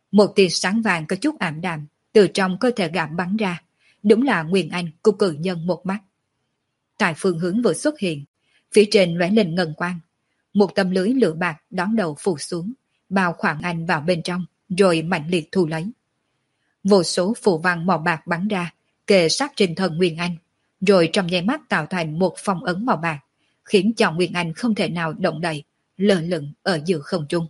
A: Một tia sáng vàng có chút ảm đạm từ trong cơ thể gã bắn ra, đúng là Nguyên Anh của cử nhân một mắt. Tại phương hướng vừa xuất hiện, phía trên lóe lên ngân quang, một tấm lưới lửa bạc đón đầu phủ xuống, bao khoảng anh vào bên trong, rồi mạnh liệt thu lấy. Vô số phù văn màu bạc bắn ra, kề sát trên thân Nguyên Anh, rồi trong nháy mắt tạo thành một phong ấn màu bạc, khiến cho Nguyên Anh không thể nào động đậy, lơ lửng ở giữa không trung.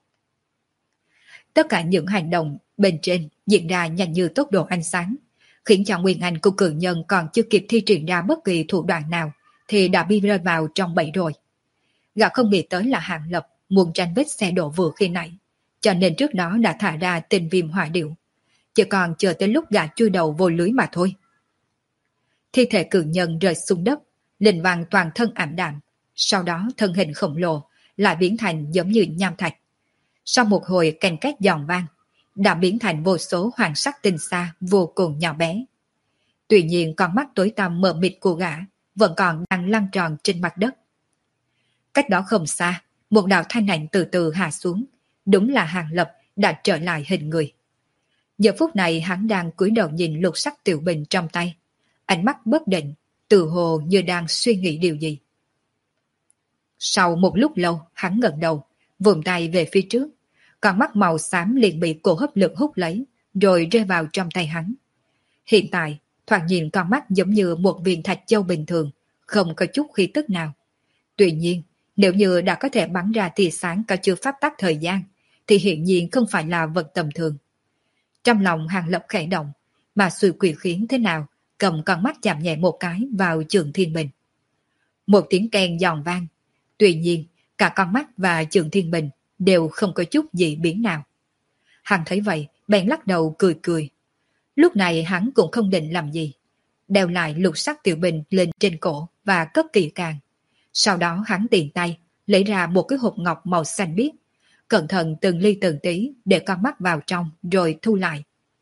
A: Tất cả những hành động bên trên diễn ra nhanh như tốc độ ánh sáng, khiến cho Nguyên Anh của cử nhân còn chưa kịp thi triển ra bất kỳ thủ đoạn nào thì đã bị rơi vào trong bẫy rồi. Gã không nghĩ tới là Hàng Lập muốn tranh vết xe đổ vừa khi nãy, cho nên trước đó đã thả ra tên viêm hỏa điệu, chỉ còn chờ tới lúc gã chui đầu vô lưới mà thôi. Thi thể cử nhân rơi xuống đất, linh vàng toàn thân ảm đạm, sau đó thân hình khổng lồ lại biến thành giống như nham thạch. Sau một hồi canh két giòn vang, đã biến thành vô số hoàng sắc tinh xa vô cùng nhỏ bé. Tuy nhiên con mắt tối tăm mờ mịt của gã vẫn còn đang lăn tròn trên mặt đất. Cách đó không xa, một đạo thanh ảnh từ từ hạ xuống, đúng là Hàng Lập đã trở lại hình người. Giờ phút này hắn đang cúi đầu nhìn lục sắc tiểu bình trong tay, ánh mắt bất định, tự hồ như đang suy nghĩ điều gì. Sau một lúc lâu, hắn ngẩng đầu, vùng tay về phía trước, con mắt màu xám liền bị cổ hấp lực hút lấy, rồi rơi vào trong tay hắn. Hiện tại, thoạt nhìn con mắt giống như một viên thạch châu bình thường, không có chút khí tức nào. Tuy nhiên, nếu như đã có thể bắn ra tia sáng cả chưa pháp tắc thời gian, thì hiển nhiên không phải là vật tầm thường. Trong lòng Hàng Lập khẽ động, mà suy quỷ khiến thế nào, cầm con mắt chạm nhẹ một cái vào Trường Thiên Bình. Một tiếng keng giòn vang. Tuy nhiên, cả con mắt và Trường Thiên Bình đều không có chút gì biến nào. Hắn thấy vậy, bèn lắc đầu cười cười. Lúc này hắn cũng không định làm gì. Đeo lại lục sắc tiểu bình lên trên cổ và cất kỹ càng. Sau đó hắn tiện tay, lấy ra một cái hộp ngọc màu xanh biếc, cẩn thận từng ly từng tí để con mắt vào trong rồi thu lại.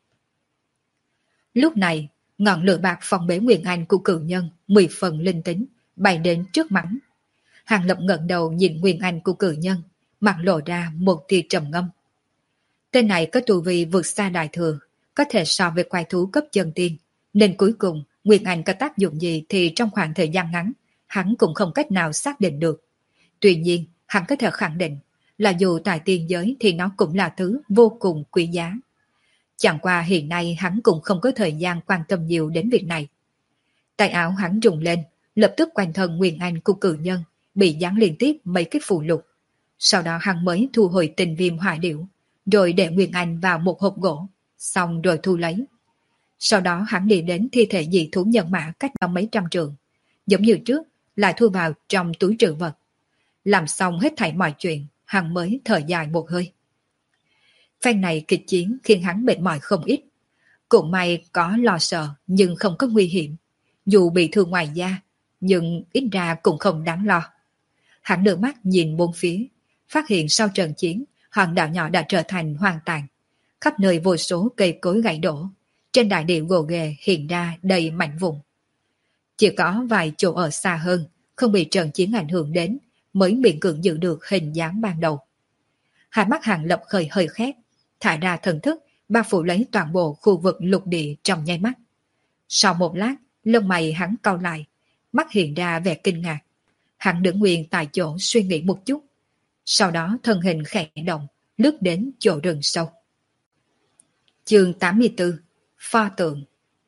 A: Lúc này, ngọn lửa bạc phong bế Nguyên Anh của cử nhân 10 phần linh tính bay đến trước mặt. Hàng Lập ngẩng đầu nhìn Nguyên Anh của cử nhân, mặt lộ ra một tia trầm ngâm. Tên này có tu vi vượt xa đại thừa, có thể so với quái thú cấp chân tiên, nên cuối cùng Nguyên Anh có tác dụng gì thì trong khoảng thời gian ngắn, hắn cũng không cách nào xác định được. Tuy nhiên, hắn có thể khẳng định là dù tại tiên giới thì nó cũng là thứ vô cùng quý giá. Chẳng qua hiện nay hắn cũng không có thời gian quan tâm nhiều đến việc này. Tay áo hắn rung lên, lập tức quanh thân Nguyên Anh của cử nhân bị dán liên tiếp mấy cái phù lục. Sau đó hắn mới thu hồi tình viêm hỏa điểu, rồi để Nguyên Anh vào một hộp gỗ, xong rồi thu lấy. Sau đó hắn đi đến thi thể dị thú nhân mã cách đó mấy trăm trượng, giống như trước, lại thu vào trong túi trữ vật. Làm xong hết thảy mọi chuyện, hắn mới thở dài một hơi. Phen này kịch chiến khiến hắn mệt mỏi không ít. Cũng may có lo sợ nhưng không có nguy hiểm. Dù bị thương ngoài da, nhưng ít ra cũng không đáng lo. Hắn đưa mắt nhìn bốn phía, phát hiện sau trận chiến, hòn đảo nhỏ đã trở thành hoang tàn. Khắp nơi vô số cây cối gãy đổ, trên đại địa gồ ghề hiện ra đầy mảnh vụn. Chỉ có vài chỗ ở xa hơn, không bị trận chiến ảnh hưởng đến, mới miễn cưỡng giữ được hình dáng ban đầu. Hai mắt Hàng Lập khởi hơi khét, thả ra thần thức, bao phủ lấy toàn bộ khu vực lục địa trong nháy mắt. Sau một lát, lông mày hắn cau lại, mắt hiện ra vẻ kinh ngạc. Hắn đứng nguyên tại chỗ suy nghĩ một chút. Sau đó thân hình khẽ động, lướt đến chỗ rừng sâu. Chương 84: Pho tượng.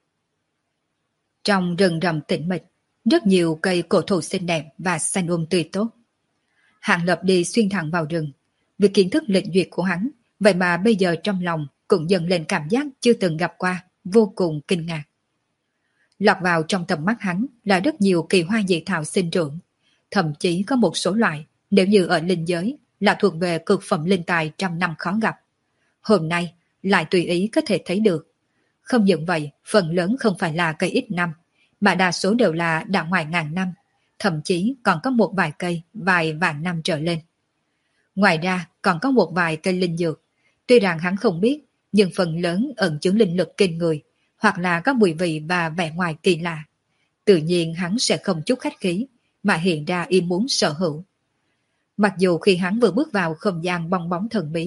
A: Trong rừng rậm tĩnh mịch, rất nhiều cây cổ thụ xinh đẹp và xanh tươi tốt. Hàng Lập đi xuyên thẳng vào rừng. Vì kiến thức lệnh duyệt của hắn, vậy mà bây giờ trong lòng cũng dần lên cảm giác chưa từng gặp qua, vô cùng kinh ngạc. Lọt vào trong tầm mắt hắn là rất nhiều kỳ hoa dị thảo sinh trưởng. Thậm chí có một số loại, nếu như ở linh giới, là thuộc về cực phẩm linh tài trăm năm khó gặp. Hôm nay, lại tùy ý có thể thấy được. Không những vậy, phần lớn không phải là cây ít năm, mà đa số đều là đã ngoài ngàn năm, thậm chí còn có một vài cây vài vạn năm trở lên. Ngoài ra, còn có một vài cây linh dược. Tuy rằng hắn không biết, nhưng phần lớn ẩn chứa linh lực kinh người, hoặc là có mùi vị và vẻ ngoài kỳ lạ. Tự nhiên hắn sẽ không chút khách khí, mà hiện ra ý muốn sở hữu. Mặc dù khi hắn vừa bước vào không gian bong bóng thần bí,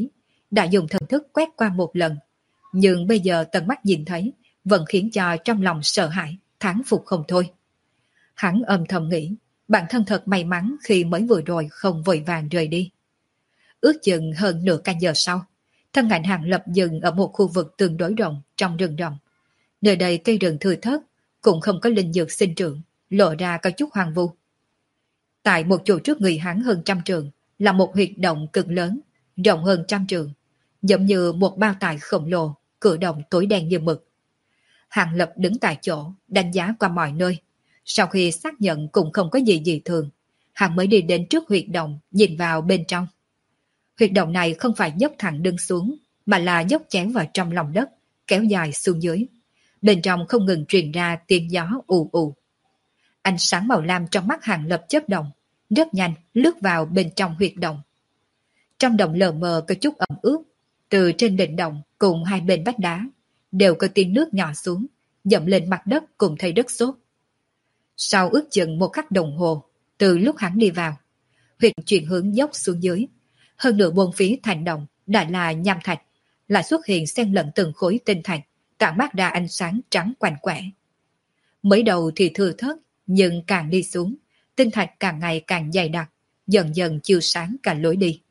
A: đã dùng thần thức quét qua một lần, nhưng bây giờ tận mắt nhìn thấy vẫn khiến cho trong lòng sợ hãi, thán phục không thôi. Hắn âm thầm nghĩ, bản thân thật may mắn khi mới vừa rồi không vội vàng rời đi. Ước chừng hơn nửa canh giờ sau, thân ảnh Hàng Lập dừng ở một khu vực tương đối rộng trong rừng rậm. Nơi đây cây rừng thưa thớt, cũng không có linh dược sinh trưởng, lộ ra có chút hoang vu. Tại một chỗ trước người hắn hơn 100 trượng là một huyệt động cực lớn, rộng hơn 100 trượng, giống như một bao tải khổng lồ, cửa động tối đen như mực. Hàng Lập đứng tại chỗ, đánh giá qua mọi nơi. Sau khi xác nhận cũng không có gì dị thường, hắn mới đi đến trước huyệt động, nhìn vào bên trong. Huyệt động này không phải dốc thẳng đứng xuống, mà là dốc chém vào trong lòng đất, kéo dài xuống dưới. Bên trong không ngừng truyền ra tiếng gió ù ù. Ánh sáng màu lam trong mắt Hàng Lập chớp động, rất nhanh lướt vào bên trong huyệt động. Trong động lờ mờ có chút ẩm ướt, từ trên đỉnh động cùng hai bên vách đá đều có tiếng nước nhỏ xuống, dậm lên mặt đất cũng thấy rất sốt. Sau ước chừng một khắc đồng hồ, từ lúc hắn đi vào, huyệt chuyển hướng dốc xuống dưới, hơn nửa buông phía thành động đã là nham thạch, lại xuất hiện xen lẫn từng khối tinh thạch, tản mát ra ánh sáng trắng quạnh quẻ. Mới đầu thì thừa thớt, nhưng càng đi xuống, tinh thạch càng ngày càng dày đặc, dần dần chiếu sáng cả lối đi.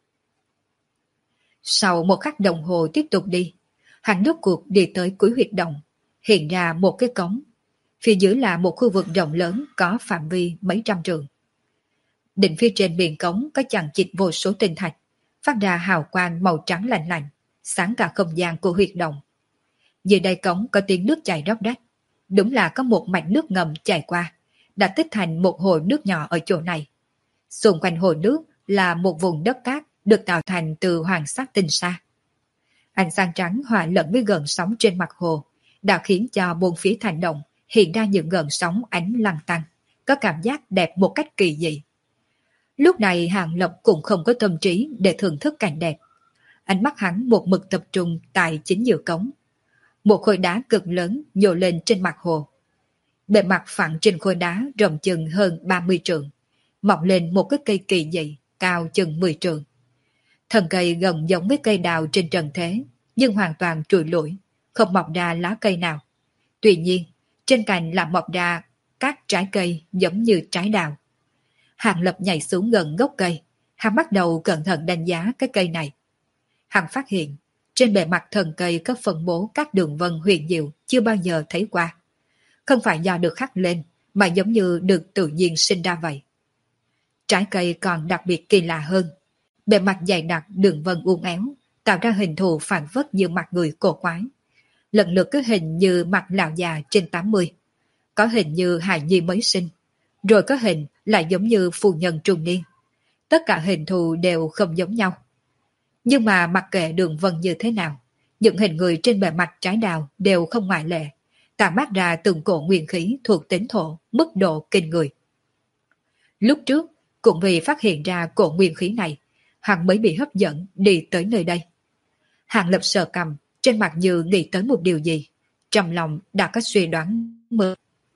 A: Sau một khắc đồng hồ tiếp tục đi, hắn rốt cuộc đi tới cuối huyệt động, hiện ra một cái cống. Phía dưới là một khu vực rộng lớn có phạm vi mấy trăm trượng. Đỉnh phía trên miệng cống có chằng chịt vô số tinh thạch, phát ra hào quang màu trắng lạnh lạnh, sáng cả không gian của huyệt động. Dưới đây cống có tiếng nước chảy róc rách, đúng là có một mạch nước ngầm chảy qua, đã tích thành một hồ nước nhỏ ở chỗ này. Xung quanh hồ nước là một vùng đất cát được tạo thành từ hoàng sắc tinh sa. Ánh sáng trắng hòa lẫn với gợn sóng trên mặt hồ đã khiến cho bốn phía thành động hiện ra những gợn sóng ánh lăn tăn, có cảm giác đẹp một cách kỳ dị. Lúc này Hàng Lập cũng không có tâm trí để thưởng thức cảnh đẹp. Ánh mắt hắn một mực tập trung tại chính giữa cống. Một khối đá cực lớn nhô lên trên mặt hồ. Bề mặt phẳng trên khối đá rộng chừng hơn 30 trượng, mọc lên một cái cây kỳ dị cao chừng 10 trượng. Thân cây gần giống với cây đào trên trần thế, nhưng hoàn toàn trụi lủi, không mọc ra lá cây nào. Tuy nhiên, trên cành lại mọc ra các trái cây giống như trái đào. Hàng Lập nhảy xuống gần gốc cây, hắn bắt đầu cẩn thận đánh giá cái cây này. Hắn phát hiện, trên bề mặt thân cây có phân bố các đường vân huyền diệu chưa bao giờ thấy qua. Không phải do được khắc lên, mà giống như được tự nhiên sinh ra vậy. Trái cây còn đặc biệt kỳ lạ hơn. Bề mặt dày đặc đường vân uốn éo, tạo ra hình thù phản phất như mặt người cổ quái. Lần lượt có hình như mặt lão già trên 80, có hình như hài nhi mới sinh, rồi có hình lại giống như phu nhân trung niên. Tất cả hình thù đều không giống nhau. Nhưng mà mặc kệ đường vân như thế nào, những hình người trên bề mặt trái đào đều không ngoại lệ, tản mát ra từng cổ nguyên khí thuộc tính thổ, mức độ kinh người. Lúc trước, cũng vì phát hiện ra cổ nguyên khí này, hắn mới bị hấp dẫn đi tới nơi đây. Hàng Lập sờ cầm, trên mặt như nghĩ tới một điều gì, trong lòng đã có suy đoán mơ.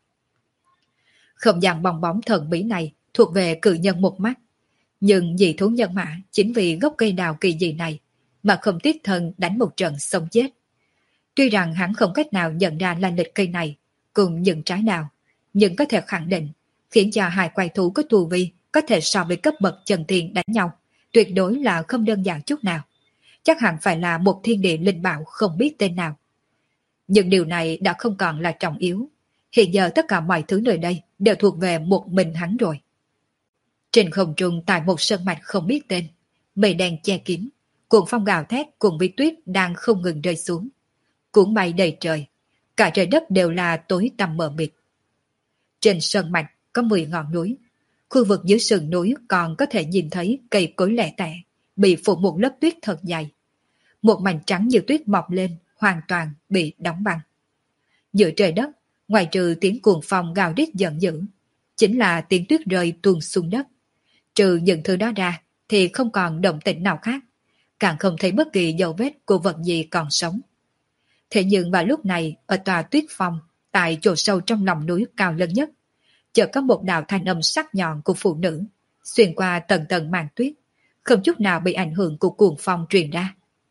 A: Không gian bong bóng thần bí này thuộc về cự nhân một mắt, nhưng dị thú nhân mã chính vì gốc cây đào kỳ dị này mà không tiếc thân đánh một trận sống chết. Tuy rằng hắn không cách nào nhận ra lai lịch cây này cùng những trái đào, nhưng có thể khẳng định khiến cho hai quái thú có tu vi có thể so với cấp bậc chân tiên đánh nhau, tuyệt đối là không đơn giản chút nào. Chắc hẳn phải là một thiên địa linh bảo không biết tên nào. Nhưng điều này đã không còn là trọng yếu. Hiện giờ tất cả mọi thứ nơi đây đều thuộc về một mình hắn rồi. Trên không trung tại một sơn mạch không biết tên, mây đen che kín, cuồng phong gào thét cùng với tuyết đang không ngừng rơi xuống. Cuốn bay đầy trời, cả trời đất đều là tối tăm mờ mịt. Trên sơn mạch có 10 ngọn núi, khu vực dưới sườn núi còn có thể nhìn thấy cây cối lẻ tẻ, bị phủ một lớp tuyết thật dày. Một mảnh trắng như tuyết mọc lên, hoàn toàn bị đóng băng. Giữa trời đất, ngoài trừ tiếng cuồng phong gào rít giận dữ, chính là tiếng tuyết rơi tuôn xuống đất. Trừ những thứ đó ra thì không còn động tĩnh nào khác, càng không thấy bất kỳ dấu vết của vật gì còn sống. Thế nhưng vào lúc này, ở tòa tuyết phong, tại chỗ sâu trong lòng núi cao lớn nhất, chợt có một đạo thanh âm sắc nhọn của phụ nữ xuyên qua tầng tầng màn tuyết, không chút nào bị ảnh hưởng của cuồng phong truyền ra.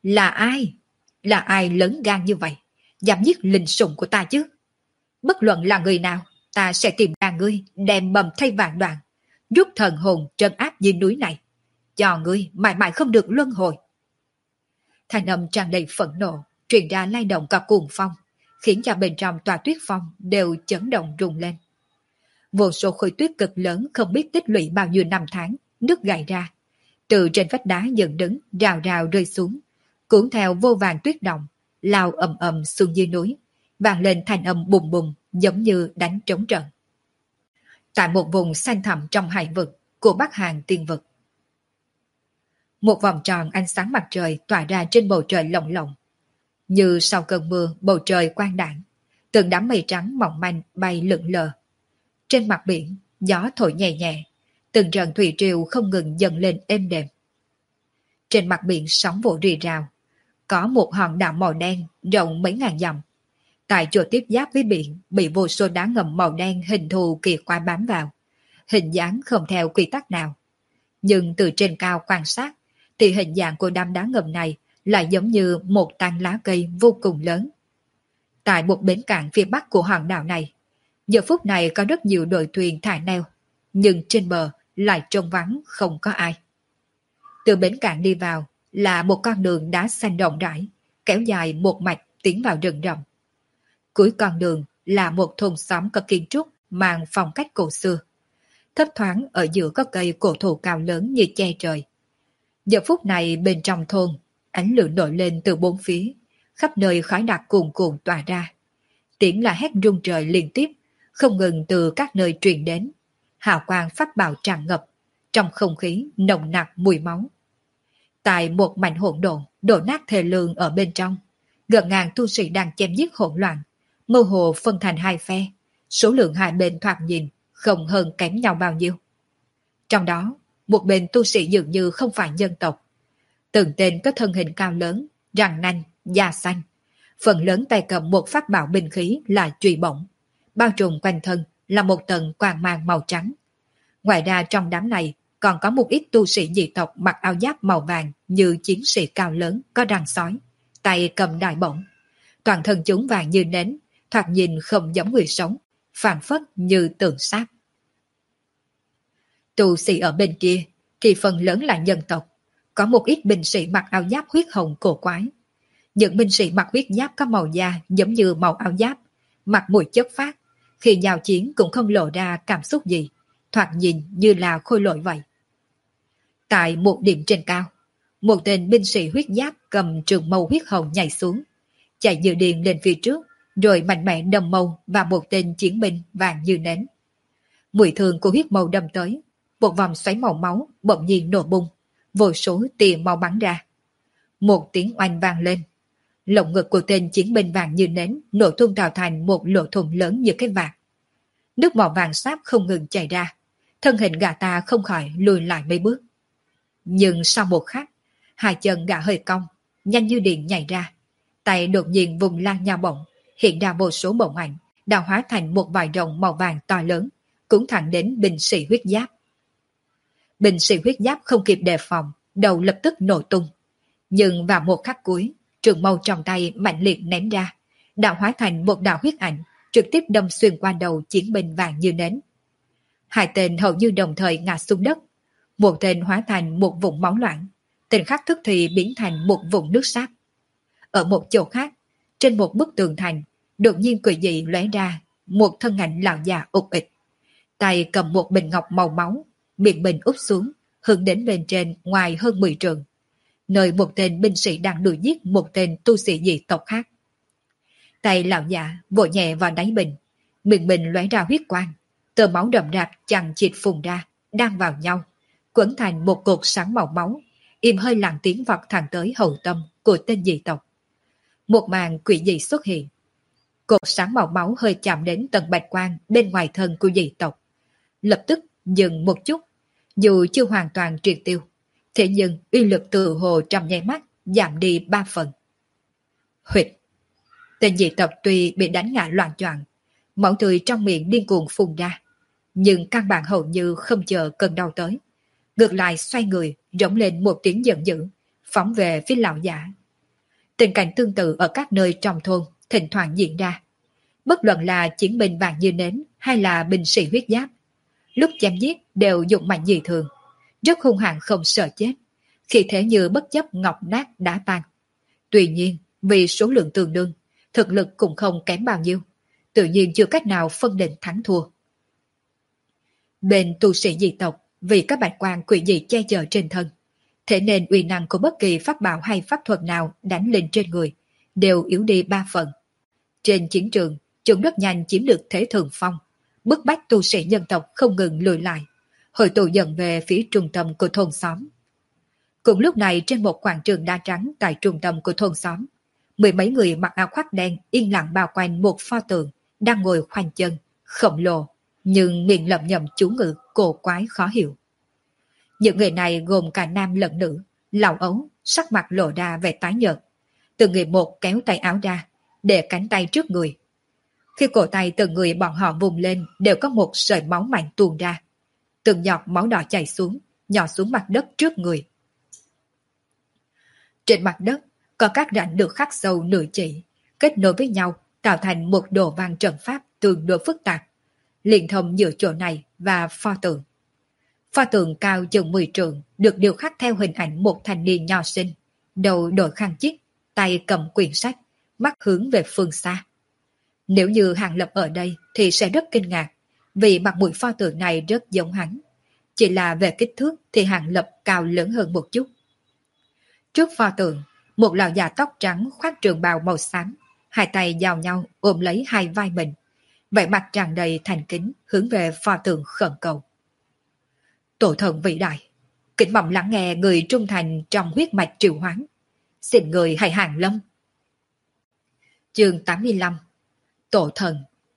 A: Là ai? Là ai lớn gan như vậy? Dám giết linh sủng của ta chứ? Bất luận là người nào, ta sẽ tìm ra ngươi, đem bầm thay vạn đoạn, rút thần hồn trấn áp dưới núi này, cho ngươi mãi mãi không được luân hồi. Thanh âm tràn đầy phẫn nộ, truyền ra lay động cả cuồng phong, khiến cho bên trong tòa tuyết phong đều chấn động rung lên. Vô số khối tuyết cực lớn không biết tích lũy bao nhiêu năm tháng, nứt gãy ra, từ trên vách đá dựng đứng, rào rào rơi xuống, cuốn theo vô vàn tuyết động, lao ầm ầm xuống dưới núi, vang lên thanh âm bùng bùng giống như đánh trống trận. Tại một vùng xanh thẳm trong hải vực của Bắc Hàn Tiên vực, một vòng tròn ánh sáng mặt trời tỏa ra trên bầu trời lộng lộng, như sau cơn mưa bầu trời quang đãng, từng đám mây trắng mỏng manh bay lượn lờ. Trên mặt biển, gió thổi nhẹ nhẹ, từng trận thủy triều không ngừng dâng lên êm đềm. Trên mặt biển sóng vỗ rì rào, có một hòn đảo màu đen rộng mấy ngàn dặm. Tại chỗ tiếp giáp với biển bị vô số đá ngầm màu đen hình thù kỳ quái bám vào, hình dáng không theo quy tắc nào. Nhưng từ trên cao quan sát, thì hình dạng của đám đá ngầm này lại giống như một tán lá cây vô cùng lớn. Tại một bến cảng phía bắc của hòn đảo này, giờ phút này có rất nhiều đội thuyền thả neo, nhưng trên bờ lại trống vắng không có ai. Từ bến cảng đi vào là một con đường đá xanh rộng rãi, kéo dài một mạch tiến vào rừng rậm. Cuối con đường là một thôn xóm có kiến trúc mang phong cách cổ xưa. Thấp thoáng ở giữa có cây cổ thụ cao lớn như che trời. Giờ phút này bên trong thôn, ánh lửa nổi lên từ bốn phía, khắp nơi khói đặc cuồn cuộn tỏa ra. Tiếng là hét rung trời liên tiếp, không ngừng từ các nơi truyền đến. Hào quang pháp bảo tràn ngập, trong không khí nồng nặc mùi máu. Tại một mảnh hỗn độn, đổ nát thề lương ở bên trong, gần ngàn tu sĩ đang chém giết hỗn loạn, mơ hồ phân thành hai phe, số lượng hai bên thoạt nhìn không hơn kém nhau bao nhiêu. Trong đó, một bên tu sĩ dường như không phải nhân tộc. Từng tên có thân hình cao lớn, răng nanh, da xanh. Phần lớn tay cầm một pháp bảo binh khí là chùy bổng. Bao trùm quanh thân là một tầng quang mang màu trắng. Ngoài ra trong đám này còn có một ít tu sĩ dị tộc mặc áo giáp màu vàng như chiến sĩ cao lớn có răng sói, tay cầm đại bổng. Toàn thân chúng vàng như nến, thoạt nhìn không giống người sống, phảng phất như tượng sáp. Tu sĩ ở bên kia thì phần lớn là nhân tộc, có một ít binh sĩ mặc áo giáp huyết hồng cổ quái. Những binh sĩ mặc huyết giáp có màu da giống như màu áo giáp, mặt mũi chất phác, khi giao chiến cũng không lộ ra cảm xúc gì, thoạt nhìn như là khôi lỗi vậy. Tại một điểm trên cao, một tên binh sĩ huyết giáp cầm trường mâu huyết hồng nhảy xuống, chạy như điên lên phía trước, rồi mạnh mẽ đâm mâu vào một tên chiến binh vàng như nến. Mũi thương của huyết mâu đâm tới, một vòng xoáy màu máu bỗng nhiên nổ bung, vô số tia máu bắn ra. Một tiếng oanh vang lên, lồng ngực của tên chiến binh vàng như nến nổ tung tạo thành một lỗ thủng lớn như cái vạc. Nước màu vàng sáp không ngừng chảy ra, thân hình gã ta không khỏi lùi lại mấy bước. Nhưng sau một khắc, hai chân gã hơi cong, nhanh như điện nhảy ra, tay đột nhiên vùng lan nhau bổng, hiện ra vô số bổng ảnh, đã hóa thành một vài rồng màu vàng to lớn, cũng thẳng đến binh sĩ huyết giáp. Binh sĩ huyết giáp không kịp đề phòng, đầu lập tức nổ tung. Nhưng vào một khắc cuối, trường mâu trong tay mạnh liệt ném ra, đã hóa thành một đạo huyết ảnh, trực tiếp đâm xuyên qua đầu chiến binh vàng như nến. Hai tên hầu như đồng thời ngã xuống đất, một tên hóa thành một vũng máu loãng, tên khác tức thì biến thành một vũng nước sáp. Ở một chỗ khác, trên một bức tường thành, đột nhiên quỷ dị lóe ra một thân ảnh lão già ục ịch, tay cầm một bình ngọc màu máu, miệng bình úp xuống, hướng đến bên trên ngoài hơn 10 trượng, nơi một tên binh sĩ đang đuổi giết một tên tu sĩ dị tộc khác. Tay lão già vội nhẹ vào đáy bình, miệng bình lóe ra huyết quang, tơ máu đậm rạp chằng chịt phun ra, đang vào nhau, quấn thành một cột sáng màu máu, im hơi lặng tiếng vọt thẳng tới hậu tâm của tên dị tộc. Một màn quỷ dị xuất hiện. Cột sáng màu máu hơi chạm đến tầng bạch quang bên ngoài thân của dị tộc, lập tức dừng một chút, dù chưa hoàn toàn triệt tiêu, thế nhưng uy lực tự hồ trong nháy mắt giảm đi 3 phần. Huyệt. Tên dị tộc tuy bị đánh ngã loạn choạng, máu tươi trong miệng điên cuồng phun ra, nhưng căn bản hầu như không chờ cơn đau tới, ngược lại xoay người rống lên một tiếng giận dữ, phóng về phía lão giả, Tình cảnh tương tự ở các nơi trong thôn thỉnh thoảng diễn ra. Bất luận là chiến binh vàng như nến hay là binh sĩ huyết giáp, lúc chém giết đều dụng mạnh dị thường, rất hung hãn không sợ chết, khi thế như bất chấp ngọc nát đá tan. Tuy nhiên, vì số lượng tương đương, thực lực cũng không kém bao nhiêu, tự nhiên chưa cách nào phân định thắng thua. Bên tu sĩ dị tộc, vì các bạch quan quỷ dị che chở trên thân, thế nên uy năng của bất kỳ pháp bảo hay pháp thuật nào đánh lên trên người đều yếu đi 3 phần. Trên chiến trường, chúng rất nhanh chiếm được thế thượng phong, bức bách tu sĩ nhân tộc không ngừng lùi lại, hội tụ dần về phía trung tâm của thôn xóm. Cùng lúc này trên một quảng trường đa trắng tại trung tâm của thôn xóm, mười mấy người mặc áo khoác đen yên lặng bao quanh một pho tượng đang ngồi khoanh chân, khổng lồ, nhưng miệng lẩm nhẩm chú ngữ cổ quái khó hiểu. Những người này gồm cả nam lẫn nữ, lão ấu, sắc mặt lộ ra vẻ tái nhợt. Từng người một kéo tay áo ra, để cánh tay trước người. Khi cổ tay từng người bọn họ vùng lên đều có một sợi máu mạnh tuôn ra. Từng giọt máu đỏ chảy xuống, nhỏ xuống mặt đất trước người. Trên mặt đất có các rãnh được khắc sâu nửa chỉ, kết nối với nhau tạo thành một đồ văn trận pháp tương đối phức tạp, liên thông giữa chỗ này và pho tượng. Pho tượng cao chừng 10 trượng được điêu khắc theo hình ảnh một thanh niên nho sinh, đầu đội khăn chít, tay cầm quyển sách, mắt hướng về phương xa. Nếu như Hàng Lập ở đây thì sẽ rất kinh ngạc, vì mặt mũi pho tượng này rất giống hắn. Chỉ là về kích thước thì Hàng Lập cao lớn hơn một chút. Trước pho tượng, một lão già tóc trắng khoác trường bào màu xám, hai tay giao nhau ôm lấy hai vai mình, vẻ mặt tràn đầy thành kính hướng về pho tượng khẩn cầu. Tổ thần vĩ đại, kính mong lắng nghe người trung thành trong huyết mạch triệu hoán. Xin người hãy hàng lâm. Chương 85. Tổ thần.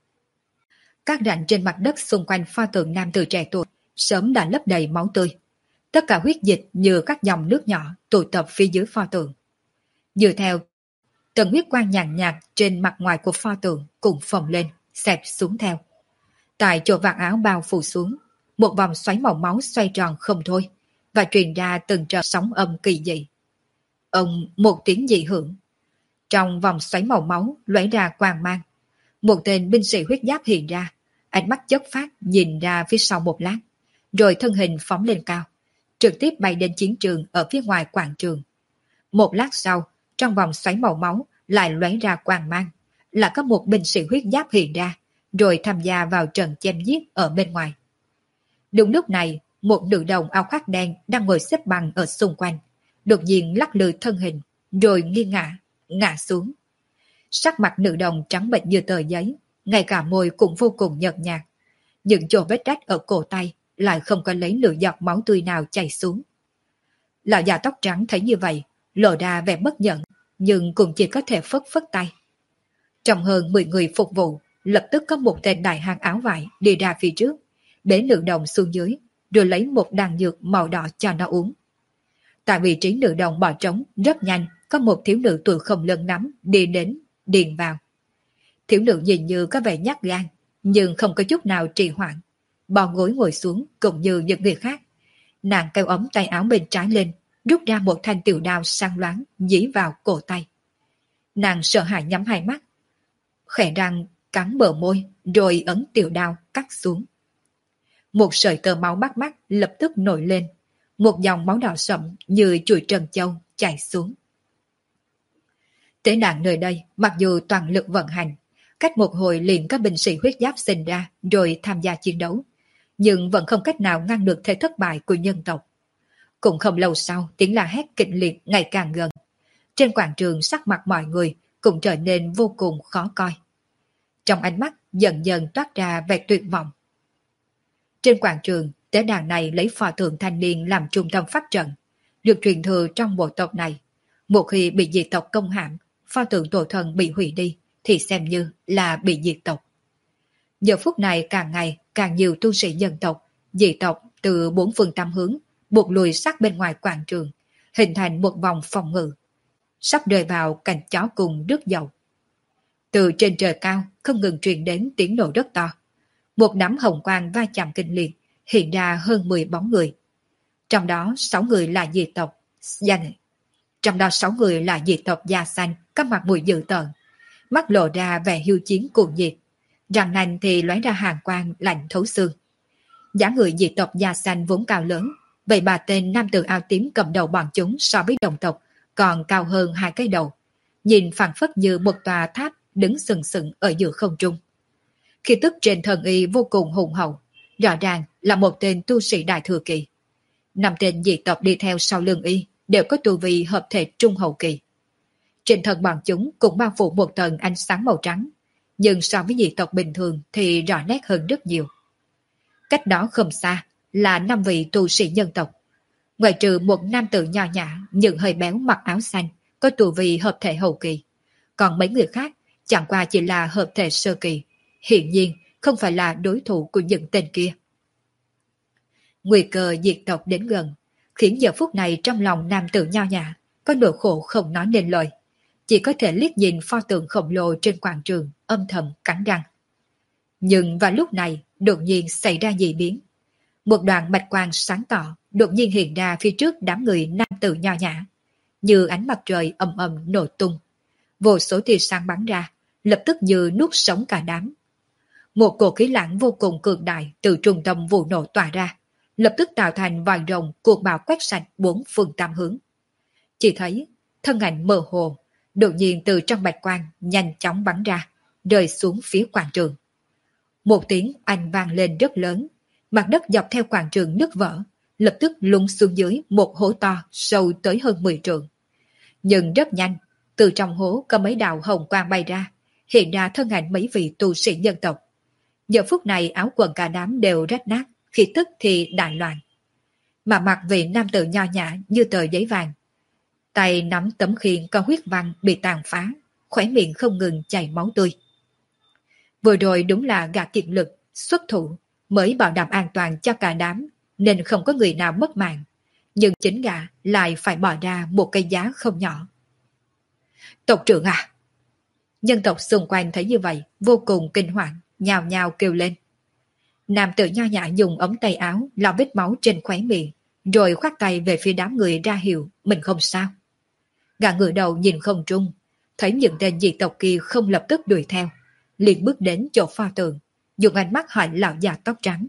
A: Các rãnh trên mặt đất xung quanh pho tượng nam tử trẻ tuổi sớm đã lấp đầy máu tươi. Tất cả huyết dịch như các dòng nước nhỏ tụ tập phía dưới pho tượng. Dựa theo tầng huyết quang nhàn nhạt trên mặt ngoài của pho tượng cũng phồng lên, xẹp xuống theo. Tại chỗ vạt áo bao phủ xuống, một vòng xoáy màu máu xoay tròn không thôi, và truyền ra từng trận sóng âm kỳ dị. Một tiếng dị hưởng. Trong vòng xoáy màu máu lóe ra quang mang. Một tên binh sĩ huyết giáp hiện ra, ánh mắt chất phát nhìn ra phía sau một lát, rồi thân hình phóng lên cao, trực tiếp bay đến chiến trường ở phía ngoài quảng trường. Một lát sau, trong vòng xoáy màu máu lại lóe ra quang mang, là có một binh sĩ huyết giáp hiện ra, rồi tham gia vào trận chém giết ở bên ngoài. Đúng lúc này, một nữ đồng áo khoác đen đang ngồi xếp bằng ở xung quanh, đột nhiên lắc lư thân hình, rồi nghiêng ngã xuống. Sắc mặt nữ đồng trắng bệch như tờ giấy, ngay cả môi cũng vô cùng nhợt nhạt. Những chỗ vết rách ở cổ tay lại không có lấy nửa giọt máu tươi nào chảy xuống. Lão già tóc trắng thấy như vậy, lộ ra vẻ bất nhận, nhưng cũng chỉ có thể phất phất tay. Trong hơn 10 người phục vụ, lập tức có một tên đại hán áo vải đi ra phía trước, bế nữ đồng xuống dưới, rồi lấy một đan dược màu đỏ cho nó uống. Tại vị trí nữ đồng bỏ trống, rất nhanh, có một thiếu nữ tuổi không lân nắm đi đến, điền vào. Thiếu nữ nhìn như có vẻ nhát gan, nhưng không có chút nào trì hoãn, bò gối ngồi xuống cũng như những người khác. Nàng kéo ống tay áo bên trái lên, rút ra một thanh tiểu đao sáng loáng dí vào cổ tay. Nàng sợ hãi nhắm hai mắt, khẽ răng cắn bờ môi, rồi ấn tiểu đao cắt xuống. Một sợi tơ máu bắt mắt lập tức nổi lên, một dòng máu đỏ sậm như chuỗi trân châu chảy xuống. Tế đàn nơi đây mặc dù toàn lực vận hành, cách một hồi liền các binh sĩ huyết giáp sinh ra rồi tham gia chiến đấu, nhưng vẫn không cách nào ngăn được thế thất bại của nhân tộc. Cũng không lâu sau, tiếng la hét kịch liệt ngày càng gần. Trên quảng trường sắc mặt mọi người cũng trở nên vô cùng khó coi. Trong ánh mắt dần dần toát ra vẻ tuyệt vọng. Trên quảng trường, tế đàn này lấy pho tượng thanh niên làm trung tâm phát trận, được truyền thừa trong bộ tộc này. Một khi bị diệt tộc công hãm, pho tượng tổ thần bị hủy đi, thì xem như là bị diệt tộc. Giờ phút này càng ngày càng nhiều tu sĩ dân tộc, dị tộc từ 4 phương tám hướng, buộc lùi sát bên ngoài quảng trường, hình thành một vòng phòng ngự, sắp rơi vào cảnh chó cùng rước dầu. Từ trên trời cao không ngừng truyền đến tiếng nổ rất to. Một đám hồng quang va chạm kinh liệt, hiện ra hơn 10 bóng người. Trong đó 6 người là dị tộc. trong đó 6 người là dị tộc da xanh, các mặt mũi dữ tợn, mắt lộ ra vẻ hiu chiến cuồng nhiệt, răng nanh thì lóe ra hàn quang lạnh thấu xương. Dáng người dị tộc da xanh vốn cao lớn, vậy mà tên nam tử áo tím cầm đầu bọn chúng so với đồng tộc còn cao hơn 2 cái đầu, nhìn phảng phất như một tòa tháp đứng sừng sững ở giữa không trung. Khí tức trên thân y vô cùng hùng hậu, rõ ràng là một tên tu sĩ đại thừa kỳ. 5 tên dị tộc đi theo sau lưng y đều có tu vi hợp thể trung hậu kỳ. Trên thân bọn chúng cũng bao phủ một tầng ánh sáng màu trắng, nhưng so với dị tộc bình thường thì rõ nét hơn rất nhiều. Cách đó không xa là 5 vị tu sĩ nhân tộc. Ngoài trừ một nam tử nho nhã nhưng hơi béo mặc áo xanh, có tu vi hợp thể hậu kỳ, còn mấy người khác chẳng qua chỉ là hợp thể sơ kỳ, hiển nhiên không phải là đối thủ của những tên kia. Nguy cơ diệt tộc đến gần, khiến giờ phút này trong lòng nam tử nho nhã có nỗi khổ không nói nên lời, chỉ có thể liếc nhìn pho tượng khổng lồ trên quảng trường, âm thầm cắn răng. Nhưng vào lúc này đột nhiên xảy ra dị biến. Một đoạn bạch quang sáng tỏ đột nhiên hiện ra phía trước đám người nam tử nho nhã, như ánh mặt trời ầm ầm nổ tung. Vô số tia sáng bắn ra, lập tức như nuốt sống cả đám. Một cổ khí lãng vô cùng cường đại từ trung tâm vụ nổ tỏa ra, lập tức tạo thành vòi rồng cuộn bão quét sạch 4 phương tám hướng. Chỉ thấy thân ảnh mơ hồ đột nhiên từ trong bạch quang nhanh chóng bắn ra, rơi xuống phía quảng trường. Một tiếng anh vang lên rất lớn, mặt đất dọc theo quảng trường nứt vỡ, lập tức lún xuống dưới một hố to sâu tới hơn 10 trượng. Nhưng rất nhanh, từ trong hố có mấy đạo hồng quang bay ra, hiện ra thân ảnh mấy vị tu sĩ nhân tộc. Giờ phút này áo quần cả đám đều rách nát, khí tức thì đại loạn. Mà mặt vị nam tử nho nhã như tờ giấy vàng, tay nắm tấm khiên có huyết văn bị tàn phá, khóe miệng không ngừng chảy máu tươi. Vừa rồi đúng là gã kiệt lực, xuất thủ, mới bảo đảm an toàn cho cả đám, nên không có người nào mất mạng. Nhưng chính gã lại phải bỏ ra một cái giá không nhỏ. Tộc trưởng à! Nhân tộc xung quanh thấy như vậy, vô cùng kinh hoàng, nhào nhào kêu lên. Nam tử nho nhã dùng ống tay áo lau vết máu trên khóe miệng, rồi khoát tay về phía đám người ra hiệu mình không sao. Gã ngửa đầu nhìn không trung, thấy những tên dị tộc kia không lập tức đuổi theo, liền bước đến chỗ pho tượng, dùng ánh mắt hỏi lão già tóc trắng.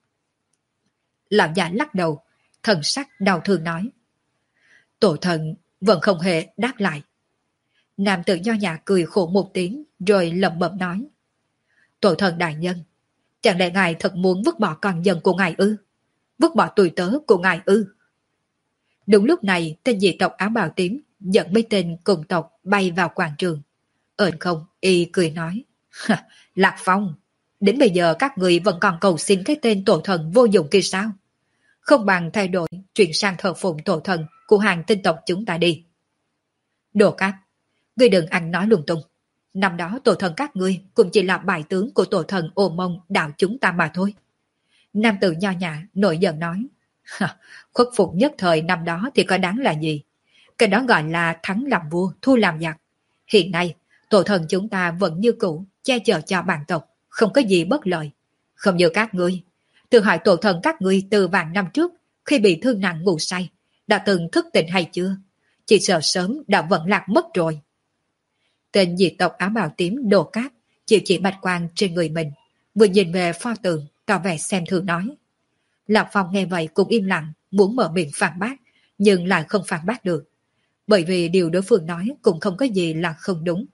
A: Lão già lắc đầu, thần sắc đau thương nói. Tổ thần vẫn không hề đáp lại. Nam tử nho nhã cười khổ một tiếng, rồi lẩm bẩm nói. Tổ thần đại nhân, chẳng lẽ ngài thật muốn vứt bỏ con dân của ngài ư? Vứt bỏ tùy tớ của ngài ư? Đúng lúc này, tên dị tộc áo bào tím dẫn mấy tên cùng tộc bay vào quảng trường. Ơn không, y cười nói. Lạc Phong, đến bây giờ các người vẫn còn cầu xin cái tên tổ thần vô dụng kia sao? Không bằng thay đổi, chuyển sang thờ phụng tổ thần của hàng tinh tộc chúng ta đi. Đồ Cát, ngươi đừng ăn nói lung tung. Năm đó tổ thần các ngươi cũng chỉ là bài tướng của tổ thần Ô Mông đạo chúng ta mà thôi. Nam tử nho nhã nổi giận nói. Khuất phục nhất thời năm đó thì có đáng là gì? Cái đó gọi là thắng làm vua, thua làm giặc. Hiện nay, tổ thần chúng ta vẫn như cũ, che chở cho bản tộc, không có gì bất lợi. Không như các ngươi. Tự hỏi tổ thần các ngươi từ vạn năm trước, khi bị thương nặng ngủ say, đã từng thức tỉnh hay chưa? Chỉ sợ sớm đã vận lạc mất rồi. Tên dị tộc áo bào tím Đồ Cát chịu chỉ bạch quang trên người mình, vừa nhìn về pho tượng, tỏ vẻ xem thường nói. Lạc Phong nghe vậy cũng im lặng, muốn mở miệng phản bác, nhưng lại không phản bác được. Bởi vì điều đối phương nói cũng không có gì là không đúng.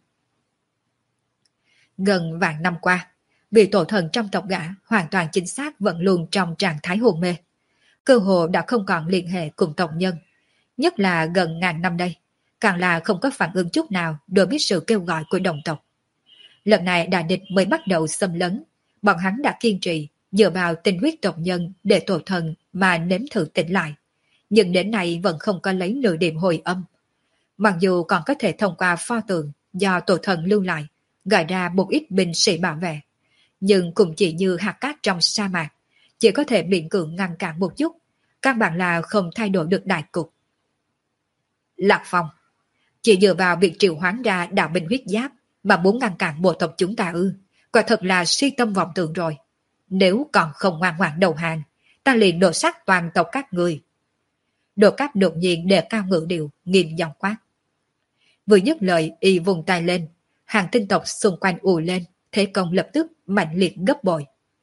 A: Gần vạn năm qua, vị tổ thần trong tộc gã hoàn toàn chính xác vẫn luôn trong trạng thái hôn mê. Cơ hồ đã không còn liên hệ cùng tộc nhân. Nhất là gần ngàn năm đây, càng là không có phản ứng chút nào đối với sự kêu gọi của đồng tộc. Lần này đại địch mới bắt đầu xâm lấn, bọn hắn đã kiên trì, dựa vào tình huyết tộc nhân để tổ thần mà nếm thử tỉnh lại. Nhưng đến nay vẫn không có lấy nửa điểm hồi âm. Mặc dù còn có thể thông qua pho tượng do tổ thần lưu lại, gọi ra một ít binh sĩ bảo vệ, nhưng cũng chỉ như hạt cát trong sa mạc, chỉ có thể miễn cưỡng ngăn cản một chút, căn bản là không thay đổi được đại cục. Lạc Phong, chỉ dựa vào việc triệu hoán ra đạo binh huyết giáp mà muốn ngăn cản bộ tộc chúng ta ư, quả thật là si tâm vọng tưởng rồi. Nếu còn không ngoan ngoãn đầu hàng, ta liền đổ sát toàn tộc các người. Đồ Cáp đột nhiên đề cao ngữ điệu, nghiêm giọng quát. Vừa dứt lời, y vùng tay lên, hàng tinh tộc xung quanh ù lên, thế công lập tức mạnh liệt gấp bội.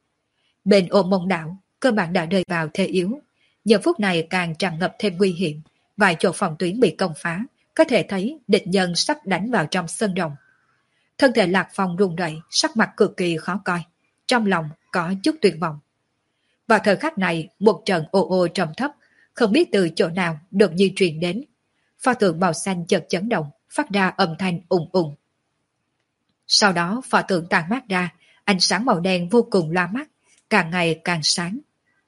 A: Bên Ô Mông đảo, cơ bản đã rơi vào thế yếu, giờ phút này càng tràn ngập thêm nguy hiểm, vài chỗ phòng tuyến bị công phá, có thể thấy địch nhân sắp đánh vào trong sân đồng. Thân thể Lạc Phong run rẩy, sắc mặt cực kỳ khó coi, trong lòng có chút tuyệt vọng. Vào thời khắc này, một trận ô ô trầm thấp, không biết từ chỗ nào đột nhiên truyền đến. Pho tượng màu xanh chợt chấn động, phát ra âm thanh ùng ùng. Sau đó pho tượng tàn mát ra, ánh sáng màu đen vô cùng loa mắt, càng ngày càng sáng.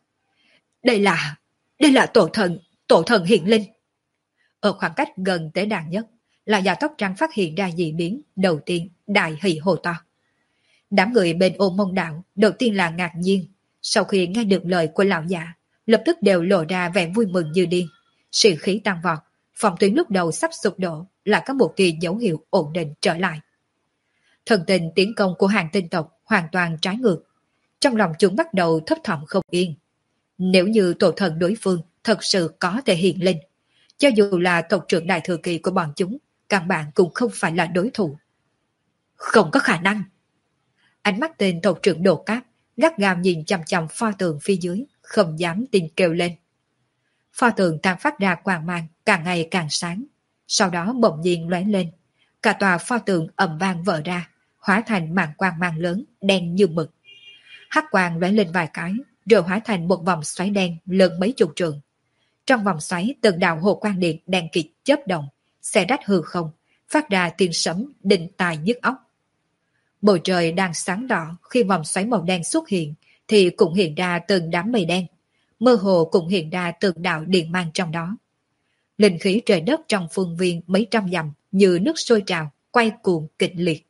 A: Đây là tổ thần hiện linh. Ở khoảng cách gần tế đàn nhất, là già tóc trắng phát hiện ra dị biến, đầu tiên đại hỉ hồ to. Đám người bên Ô Mông đảo đầu tiên là ngạc nhiên, sau khi nghe được lời của lão già, lập tức đều lộ ra vẻ vui mừng như điên. Sĩ khí tăng vọt, phòng tuyến lúc đầu sắp sụp đổ là có một kỳ dấu hiệu ổn định trở lại. Thần tình tiến công của hàng tinh tộc hoàn toàn trái ngược. Trong lòng chúng bắt đầu thấp thỏm không yên. Nếu như tổ thần đối phương thật sự có thể hiện lên, cho dù là tộc trưởng đại thừa kỳ của bọn chúng, căn bản cũng không phải là đối thủ. Không có khả năng. Ánh mắt tên tộc trưởng Đồ Cáp gắt gao nhìn chằm chằm pho tượng phía dưới, không dám tin kêu lên. Pho tượng tàn phát ra quang mang càng ngày càng sáng, sau đó bỗng nhiên lóe lên. Cả tòa pho tượng ầm vang vỡ ra, hóa thành màn quang mang lớn, đen như mực. Hắc quang lóe lên vài cái, rồi hóa thành một vòng xoáy đen lớn mấy chục trượng. Trong vòng xoáy từng đạo hồ quang điện đen kịt chớp động, xé rách hư không, phát ra tiếng sấm đinh tai nhức óc. Bầu trời đang sáng đỏ, khi vòng xoáy màu đen xuất hiện thì cũng hiện ra từng đám mây đen, mơ hồ cũng hiện ra từng đạo điện mang trong đó. Linh khí trời đất trong phương viên mấy trăm dặm như nước sôi trào, quay cuồng kịch liệt.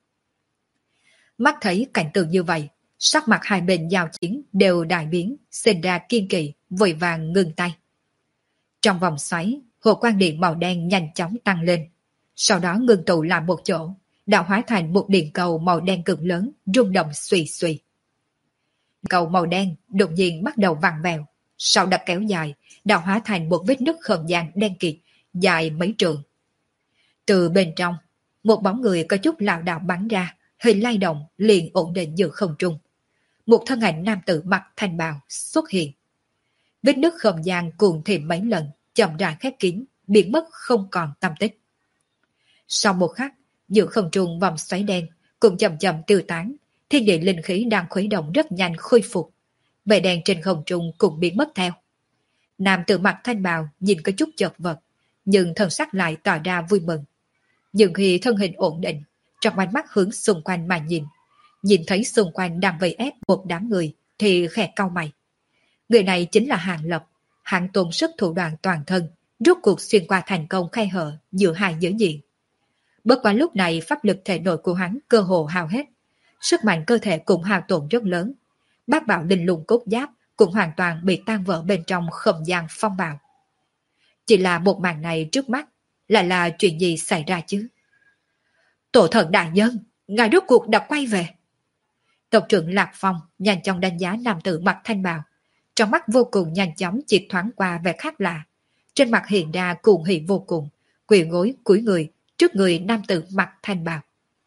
A: Mắt thấy cảnh tượng như vậy, sắc mặt hai bên giao chiến đều đại biến, sinh ra kiên kỵ, vội vàng ngừng tay. Trong vòng xoáy, hồ quang điện màu đen nhanh chóng tăng lên, sau đó ngưng tụ lại một chỗ, đã hóa thành một điện cầu màu đen cực lớn, rung động suy suy. Cầu màu đen đột nhiên bắt đầu vặn vẹo, sau đã kéo dài, đã hóa thành một vết nứt không gian đen kịt, dài mấy trượng. Từ bên trong, một bóng người có chút lảo đảo bắn ra, hình lay động liền ổn định giữa không trung. Một thân ảnh nam tử mặc thanh bào xuất hiện. Vết nứt không gian cuồng thêm mấy lần, chậm rãi khép kín, biến mất không còn tăm tích. Sau một khắc, giữa không trung vòng xoáy đen cũng chậm chậm tiêu tán, thiên địa linh khí đang khuấy động rất nhanh khôi phục. Vẻ đen trên không trung cũng biến mất theo. Nam tử mặc thanh bào nhìn có chút chật vật, nhưng thân sắc lại tỏ ra vui mừng. Nhưng khi thân hình ổn định, trong ánh mắt hướng xung quanh mà nhìn thấy xung quanh đang vây ép một đám người thì khẽ cau mày. Người này chính là Hàng Lập, hắn tốn sức thủ đoạn toàn thân, rốt cuộc xuyên qua thành công khe hở giữa hai giới diện. Bất quá lúc này pháp lực thể nội của hắn cơ hồ hao hết, sức mạnh cơ thể cũng hao tổn rất lớn. Bát bảo linh lung cốt giáp cũng hoàn toàn bị tan vỡ bên trong không gian phong bạo. Chỉ là một màn này trước mắt, lại là chuyện gì xảy ra chứ? Tổ thần đại nhân, ngài rốt cuộc đã quay về. Tộc trưởng Lạc Phong nhanh chóng đánh giá nam tử mặc thanh bào, trong mắt vô cùng nhanh chóng chỉ thoáng qua vẻ khác lạ, trên mặt hiện ra cuồng hỉ vô cùng, quỳ gối cúi người trước người nam tử mặc thanh bào.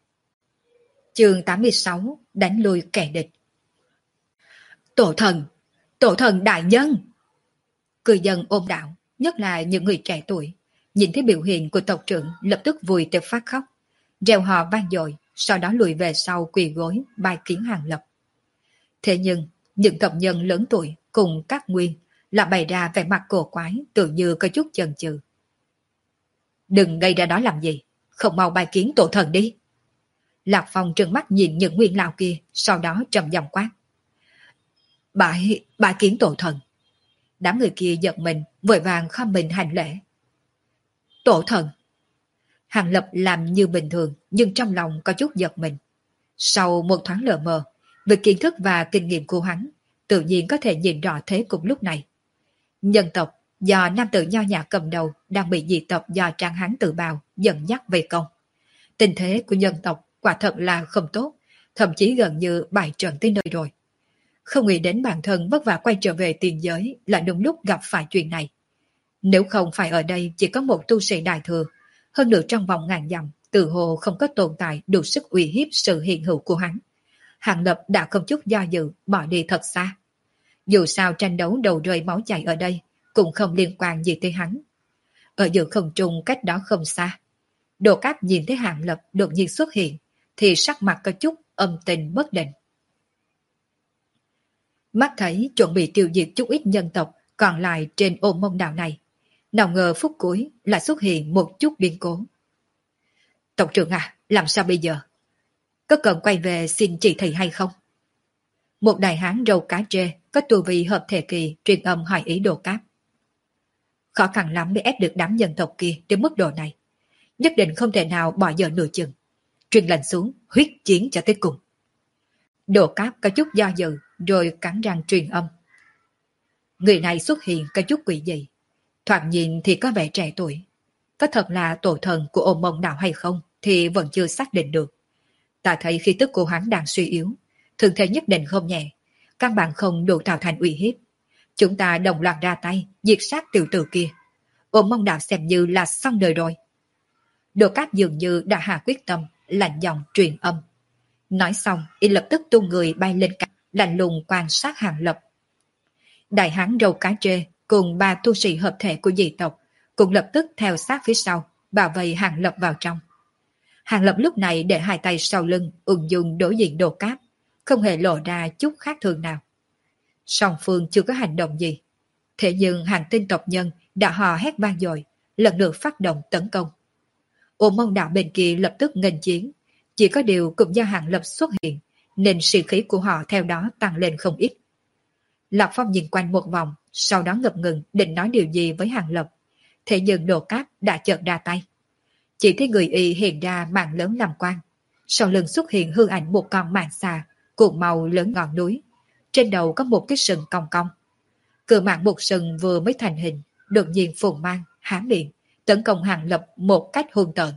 A: Chương 86, đánh lui kẻ địch. Tổ thần đại nhân. Cư dân ôm đạo, nhất là những người trẻ tuổi, nhìn thấy biểu hiện của tộc trưởng lập tức vui tới phát khóc, reo hò vang dội, sau đó lùi về sau quỳ gối bài kiến Hàng Lập. Thế nhưng những tộc nhân lớn tuổi cùng các nguyên là bày ra vẻ mặt cổ quái, tự như có chút chần chừ. Đừng gây ra đó làm gì, không mau bài kiến tổ thần đi. Lạc Phong trừng mắt nhìn những nguyên lão kia, sau đó trầm giọng quát. Bài kiến tổ thần. Đám người kia giật mình, vội vàng khom mình hành lễ. Tổ thần. Hàng Lập làm như bình thường, nhưng trong lòng có chút giật mình. Sau một thoáng lờ mờ, về kiến thức và kinh nghiệm của hắn, tự nhiên có thể nhìn rõ thế cục lúc này. Nhân tộc do nam tử nho nhã cầm đầu đang bị dị tộc do Trang Hán tự bào dẫn dắt về công. Tình thế của nhân tộc quả thật là không tốt, thậm chí gần như bại trận tới nơi rồi. Không nghĩ đến bản thân vất vả quay trở về tiền giới là đúng lúc gặp phải chuyện này. Nếu không phải ở đây chỉ có một tu sĩ đại thừa, hơn nữa trong vòng ngàn dặm, tự hồ không có tồn tại đủ sức uy hiếp sự hiện hữu của hắn. Hàng Lập đã không chút do dự bỏ đi thật xa. Dù sao tranh đấu đầu rơi máu chảy ở đây cũng không liên quan gì tới hắn. Ở giữa không trung cách đó không xa, Đồ Cáp nhìn thấy Hàng Lập đột nhiên xuất hiện thì sắc mặt có chút âm tình bất định. Mắt thấy chuẩn bị tiêu diệt chút ít nhân tộc còn lại trên ôn mông đảo này, nào ngờ phút cuối lại xuất hiện một chút biến cố. Tộc trưởng à, làm sao bây giờ? Có cần quay về xin chỉ thị hay không? Một đại hán râu cá trê có tu vi hợp thể kỳ truyền âm hỏi ý Đồ Cáp. Khó khăn lắm mới ép được đám nhân tộc kia đến mức độ này. Nhất định không thể nào bỏ giờ nửa chừng. Truyền lệnh xuống, huyết chiến cho tới cùng. Đồ Cáp có chút do dự rồi cắn răng truyền âm. Người này xuất hiện có chút quỷ dị. Thoạt nhìn thì có vẻ trẻ tuổi. Có thật là tổ thần của ôn mông đạo hay không thì vẫn chưa xác định được. Ta thấy khí tức của hắn đang suy yếu, thường thế nhất định không nhẹ, căn bản không đủ tạo thành uy hiếp. Chúng ta đồng loạt ra tay, diệt sát tiểu tử kia. Ôn mông đạo xem như là xong đời rồi. Đồ Cáp dường như đã hạ quyết tâm, lạnh giọng truyền âm. Nói xong, y lập tức tung người bay lên cao, lạnh lùng quan sát Hàng Lập. Đại hán râu cá trê cùng ba tu sĩ hợp thể của dị tộc cũng lập tức theo sát phía sau, bảo vệ Hàng Lập vào trong. Hàng Lập lúc này để hai tay sau lưng, ung dung đối diện Đồ Cáp, không hề lộ ra chút khác thường nào. Song phương chưa có hành động gì. Thế nhưng hàng tinh tộc nhân đã hò hét vang dội, lần lượt phát động tấn công. Ôn mông đạo bên kia lập tức nghênh chiến, chỉ có điều cũng do Hàng Lập xuất hiện, nên sĩ khí của họ theo đó tăng lên không ít. Lạc Phong nhìn quanh một vòng, sau đó ngập ngừng định nói điều gì với Hàng Lập. Thế nhưng Đồ Cáp đã chợt ra tay. Chỉ thấy người y hiện ra màn lớn làm quang. Sau lưng xuất hiện hư ảnh một con màn xà, cuộn màu lớn ngọn núi. Trên đầu có một cái sừng cong cong. Cự mạng một sừng vừa mới thành hình, đột nhiên phồn mang, há miệng, tấn công Hàng Lập một cách hung tợn.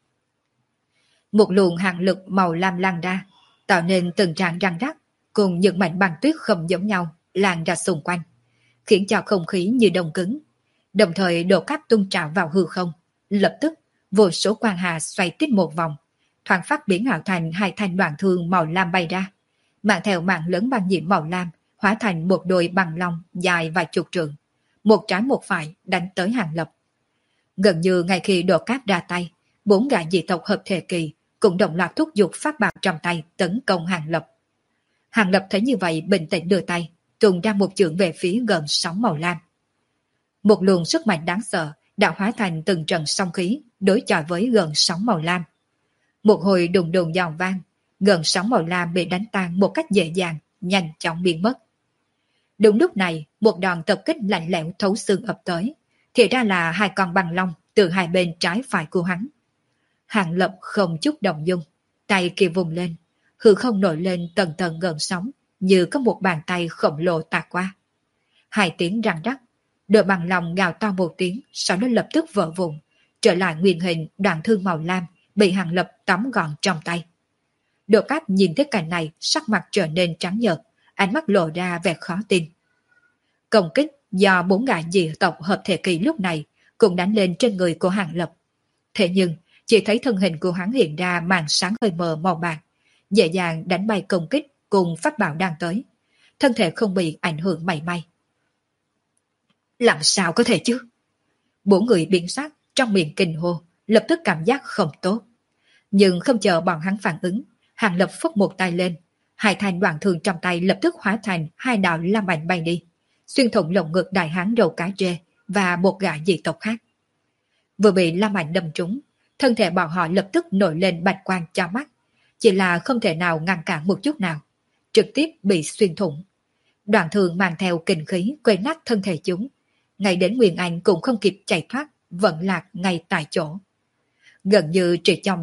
A: Một luồng hàng lực màu lam lan ra, tạo nên từng tràng răng rắc, cùng những mảnh băng tuyết không giống nhau lan ra xung quanh, khiến cho không khí như đông cứng. Đồng thời Đồ Cáp tung trào vào hư không, lập tức vô số quang hà xoay tít một vòng, thoáng phát biến ảo thành hai thanh đoạn thương màu lam bay ra, mang theo mạng lớn băng nhiễm màu lam hóa thành một đôi bằng long dài vài chục trượng, một trái một phải đánh tới Hàng Lập. Gần như ngay khi Đồ Cáp ra tay, bốn gã dị tộc hợp thể kỳ cũng đồng loạt thúc giục pháp bảo trong tay tấn công Hàng Lập. Hàng Lập thấy như vậy bình tĩnh đưa tay, tung ra một chưởng về phía gần sóng màu lam. Một luồng sức mạnh đáng sợ đã hóa thành từng trận sóng khí đối chọi với gần sóng màu lam. Một hồi đùng đùng giòn vang, gần sóng màu lam bị đánh tan một cách dễ dàng, nhanh chóng biến mất. Đúng lúc này, một đòn tập kích lạnh lẽo thấu xương ập tới, thì ra là hai con băng long từ hai bên trái phải của hắn. Hàng Lập không chút động dung, tay kia vùng lên, hư không nổi lên tầng tầng gợn sóng, như có một bàn tay khổng lồ tạt qua. Hai tiếng răng rắc, đôi băng long gào to một tiếng, sau đó lập tức vỡ vụn, trở lại nguyên hình đoạn thương màu lam bị Hàng Lập tóm gọn trong tay. Đồ Cáp nhìn thấy cảnh này, sắc mặt trở nên trắng nhợt, ánh mắt lộ ra vẻ khó tin. Công kích do bốn gã dị tộc hợp thể kỳ lúc này cũng đánh lên trên người của Hàng Lập. Thế nhưng chỉ thấy thân hình của hắn hiện ra màn sáng hơi mờ màu bạc, dễ dàng đánh bay công kích cùng pháp bảo đang tới. Thân thể không bị ảnh hưởng mảy may. Làm sao có thể chứ? Bốn người biến sắc, trong miệng kinh hô, lập tức cảm giác không tốt. Nhưng không chờ bọn hắn phản ứng, Hàng Lập phất một tay lên, hai thanh đoạn thương trong tay lập tức hóa thành hai đạo lam ảnh bay đi, xuyên thủng lồng ngực đại hán râu cá trê và một gã dị tộc khác. Vừa bị lam ảnh đâm trúng, thân thể bọn họ lập tức nổi lên bạch quang cho mắt, chỉ là không thể nào ngăn cản một chút nào, trực tiếp bị xuyên thủng. Đoạn thương mang theo kinh khí quay nát thân thể chúng, ngay đến Nguyên Anh cũng không kịp chạy thoát, vẫn lạc ngay tại chỗ. Gần như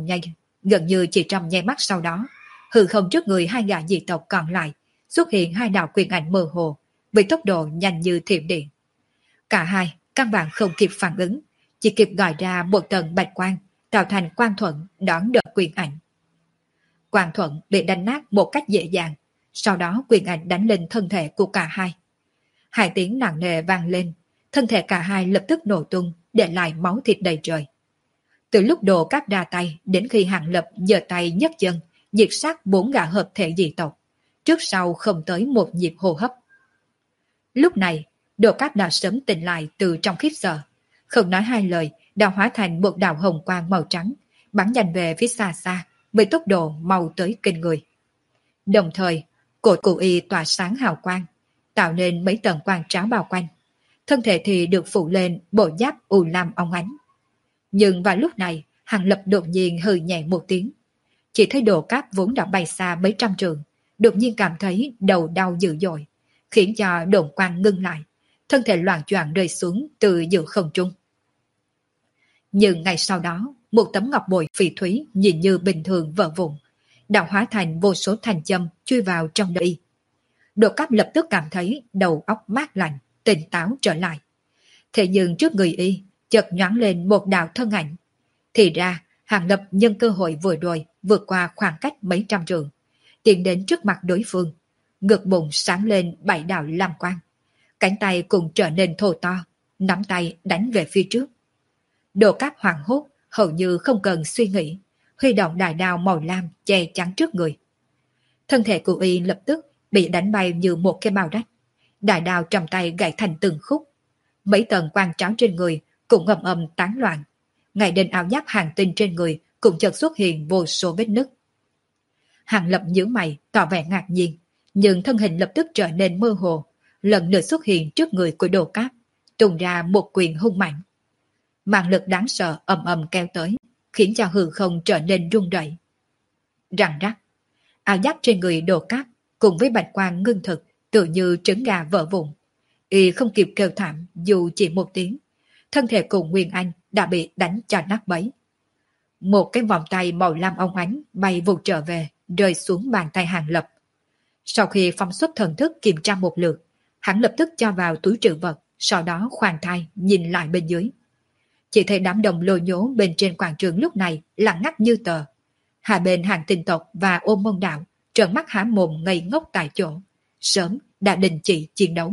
A: chỉ trong nháy mắt sau đó, hư không trước người hai gã dị tộc còn lại xuất hiện hai đạo quyền ảnh mơ hồ với tốc độ nhanh như thiểm điện. Cả hai căn bản không kịp phản ứng, chỉ kịp gọi ra một tầng bạch quang tạo thành quang thuẫn đón đỡ quyền ảnh. Quang thuẫn bị đánh nát một cách dễ dàng, sau đó quyền ảnh đánh lên thân thể của cả hai. Hai tiếng nặng nề vang lên, thân thể cả hai lập tức nổ tung, để lại máu thịt đầy trời. Từ lúc Đồ Cát ra tay đến khi Hàng Lập giơ tay nhấc chân, diệt sát 4 gã hợp thể dị tộc, trước sau không tới một nhịp hô hấp. Lúc này, Đồ Cát đã sớm tỉnh lại từ trong khiếp sợ, không nói hai lời, đã hóa thành một đạo hồng quang màu trắng, bắn nhanh về phía xa xa, với tốc độ mau tới kinh người. Đồng thời, cổ cụ y tỏa sáng hào quang, tạo nên mấy tầng quang tráo bao quanh. Thân thể thì được phủ lên bộ giáp u lam óng ánh. Nhưng vào lúc này, Hàng Lập đột nhiên hừ nhẹ một tiếng. Chỉ thấy Đồ Cát vốn đã bay xa mấy trăm trượng, đột nhiên cảm thấy đầu đau dữ dội, khiến cho độn quang ngưng lại, thân thể loạng choạng rơi xuống từ giữa không trung. Nhưng ngay sau đó, một tấm ngọc bội phỉ thúy nhìn như bình thường vỡ vụn, đã hóa thành vô số thanh châm chui vào trong đời y. Đồ Cát lập tức cảm thấy đầu óc mát lạnh, tỉnh táo trở lại. Thế nhưng trước người y, chợt nhoáng lên một đạo thân ảnh. Thì ra, Hàng Lập nhân cơ hội vừa rồi vượt qua khoảng cách mấy trăm trượng, tiến đến trước mặt đối phương, ngực bụng sáng lên 7 đạo lam quang. Cánh tay cũng trở nên thô to, nắm tay đánh về phía trước. Đồ Cát hoảng hốt, hầu như không cần suy nghĩ, huy động đại đao màu lam che chắn trước người. Thân thể của y lập tức bị đánh bay như một cái bao rách. Đại đao trong tay gãy thành từng khúc. Mấy tầng quang tráo trên người cũng ầm ầm tán loạn. Ngay đến áo giáp hàng tinh trên người cũng chợt xuất hiện vô số vết nứt. Hàng Lập nhíu mày tỏ vẻ ngạc nhiên, nhưng thân hình lập tức trở nên mơ hồ, lần lượt xuất hiện trước người của Đồ Cát, tung ra một quyền hung mạnh. Mạng lực đáng sợ ầm ầm kéo tới, khiến cho hư không trở nên rung rẩy. Răng rắc, áo giáp trên người Đồ Cát cùng với bạch quang ngưng thực, tự như trứng gà vỡ vụn. Y không kịp kêu thảm dù chỉ một tiếng, thân thể cùng Nguyên Anh đã bị đánh cho nát bấy. Một cái vòng tay màu lam óng ánh bay vụt trở về, rơi xuống bàn tay Hàng Lập. Sau khi phóng xuất thần thức kiểm tra một lượt, hắn lập tức cho vào túi trữ vật, sau đó khoan thai nhìn lại bên dưới. Chỉ thấy đám đông lôi nhố bên trên quảng trường lúc này lặng ngắt như tờ. Hai bên Hàng Tinh tộc và Ôn Môn đạo trợn mắt há mồm ngây ngốc tại chỗ, sớm đã đình chỉ chiến đấu.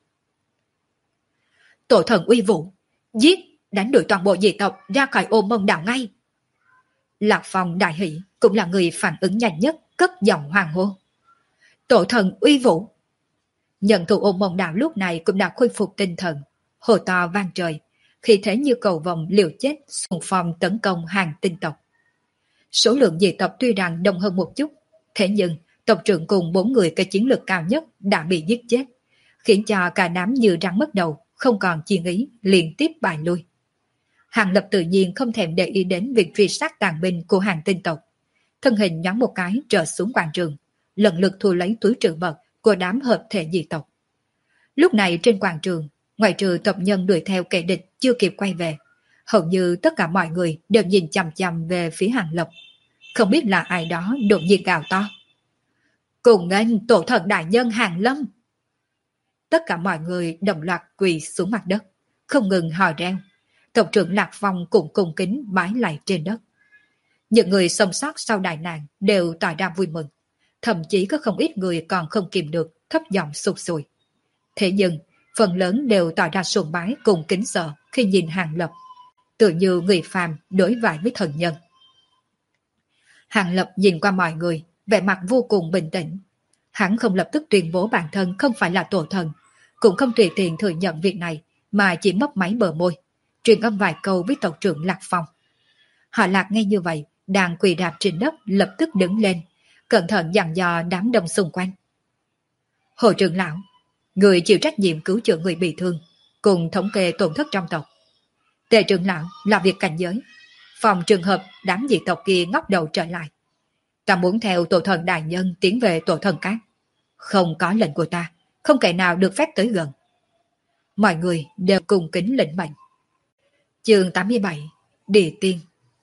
A: Tổ thần uy vũ, giết, đánh đuổi toàn bộ dị tộc ra khỏi Ôn Môn đạo ngay. Lạc Phong đại hỷ cũng là người phản ứng nhanh nhất, cất giọng hoàng hô. Tổ thần uy vũ. Nhận thủ Ôn Môn đạo lúc này cũng đã khôi phục tinh thần, hồ to vang trời, khi thế như cầu vồng liều chết xung phong tấn công Hàng Tinh tộc. Số lượng dị tộc tuy rằng đông hơn một chút, thế nhưng tộc trưởng cùng 4 người có chiến lược cao nhất đã bị giết chết, khiến cho cả đám như rắn mất đầu, không còn chiên ý, liên tiếp bại lui. Hàng Lập tự nhiên không thèm để ý đến việc truy sát tàn binh của Hàng Tinh tộc. Thân hình nhón một cái trở xuống quảng trường, lần lượt thu lấy túi trữ vật của đám hợp thể dị tộc. Lúc này trên quảng trường, ngoại trừ tộc nhân đuổi theo kẻ địch chưa kịp quay về, hầu như tất cả mọi người đều nhìn chằm chằm về phía Hàng Lập. Không biết là ai đó đột nhiên gào to. Cùng nghênh tổ thần đại nhân Hàng Lâm. Tất cả mọi người đồng loạt quỳ xuống mặt đất, không ngừng hò reo. Tộc trưởng Lạc Phong cũng cung kính bái lạy trên đất. Những người sống sót sau đại nạn đều tỏ ra vui mừng, thậm chí có không ít người còn không kìm được thấp giọng sụt sùi. Thế nhưng phần lớn đều tỏ ra sùng bái cùng kính sợ khi nhìn Hàng Lập, tự như người phàm đối vãi với thần nhân. Hàng Lập nhìn qua mọi người, vẻ mặt vô cùng bình tĩnh. Hắn không lập tức tuyên bố bản thân không phải là tổ thần, cũng không tùy tiện thừa nhận việc này, mà chỉ mấp máy bờ môi, truyền âm vài câu với tộc trưởng Lạc Phong. Họ Lạc nghe như vậy, đang quỳ đạp trên đất lập tức đứng lên, cẩn thận dặn dò đám đông xung quanh. Hồ trưởng lão, người chịu trách nhiệm cứu chữa người bị thương, cùng thống kê tổn thất trong tộc. Tề trưởng lão làm việc cảnh giới, phòng trường hợp đám dị tộc kia ngóc đầu trở lại. Ta muốn theo tổ thần đại nhân tiến về tổ thần cát. Không có lệnh của ta, không kẻ nào được phép tới gần. Mọi người đều cùng kính lệnh mệnh. Chương 87, Địa Tiên.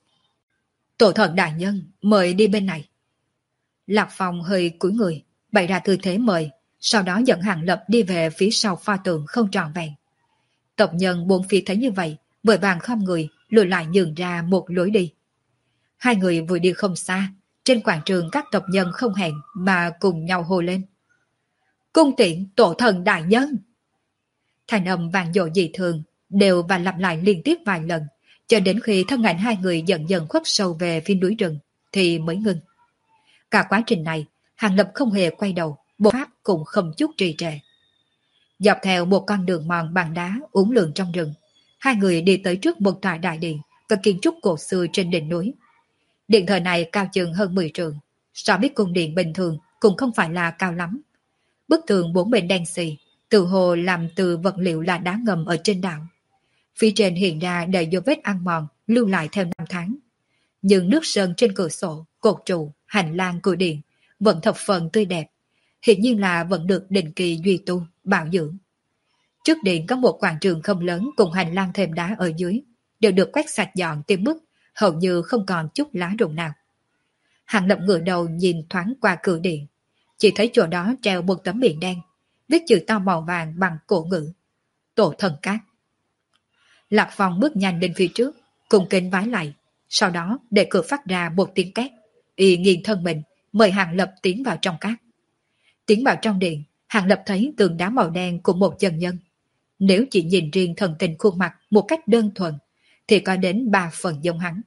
A: Tổ thần đại nhân mời đi bên này. Lạc Phong hơi cúi người, bày ra tư thế mời, sau đó dẫn Hàng Lập đi về phía sau pho tượng không tròn vẹn. Tộc nhân bốn phía thấy như vậy, vội vàng khom người, lùi lại nhường ra một lối đi. Hai người vừa đi không xa, trên quảng trường các tộc nhân không hẹn mà cùng nhau hô lên. Cung tiễn tổ thần đại nhân! Thanh âm vang dội dị thường, đều và lặp lại liên tiếp vài lần, cho đến khi thân ảnh hai người dần dần khuất sâu về phía núi rừng, thì mới ngưng. Cả quá trình này, Hàng Lập không hề quay đầu, bộ pháp cũng không chút trì trệ. Dọc theo một con đường mòn bằng đá uốn lượn trong rừng, hai người đi tới trước một tòa đại điện và kiến trúc cổ xưa trên đỉnh núi. Điện thờ này cao chừng hơn 10 trượng, so với cung điện bình thường cũng không phải là cao lắm. Bức tường bốn bên đen xì, tự hồ làm từ vật liệu là đá ngầm ở trên đảo. Phía trên hiện ra đầy dấu vết ăn mòn lưu lại theo năm tháng. Nhưng nước sơn trên cửa sổ, cột trụ, hành lang cửa điện vẫn thập phần tươi đẹp, hiện nhiên là vẫn được định kỳ duy tu, bảo dưỡng. Trước điện có một quảng trường không lớn cùng hành lang thềm đá ở dưới, đều được quét sạch dọn tới mức hầu như không còn chút lá rụng nào. Hàng Lập ngửa đầu nhìn thoáng qua cửa điện, chỉ thấy chỗ đó treo một tấm biển đen, viết chữ to màu vàng bằng cổ ngữ: Tổ Thần Cát. Lạc Phong bước nhanh đến phía trước, cùng kính vái lại, sau đó để cửa phát ra một tiếng két, y nghiêng thân mình, mời Hàng Lập tiến vào trong cát. Tiến vào trong điện, Hàng Lập thấy tường đá màu đen của một chân nhân. Nếu chỉ nhìn riêng thần tình khuôn mặt một cách đơn thuần, thì có đến 3 phần giống hắn.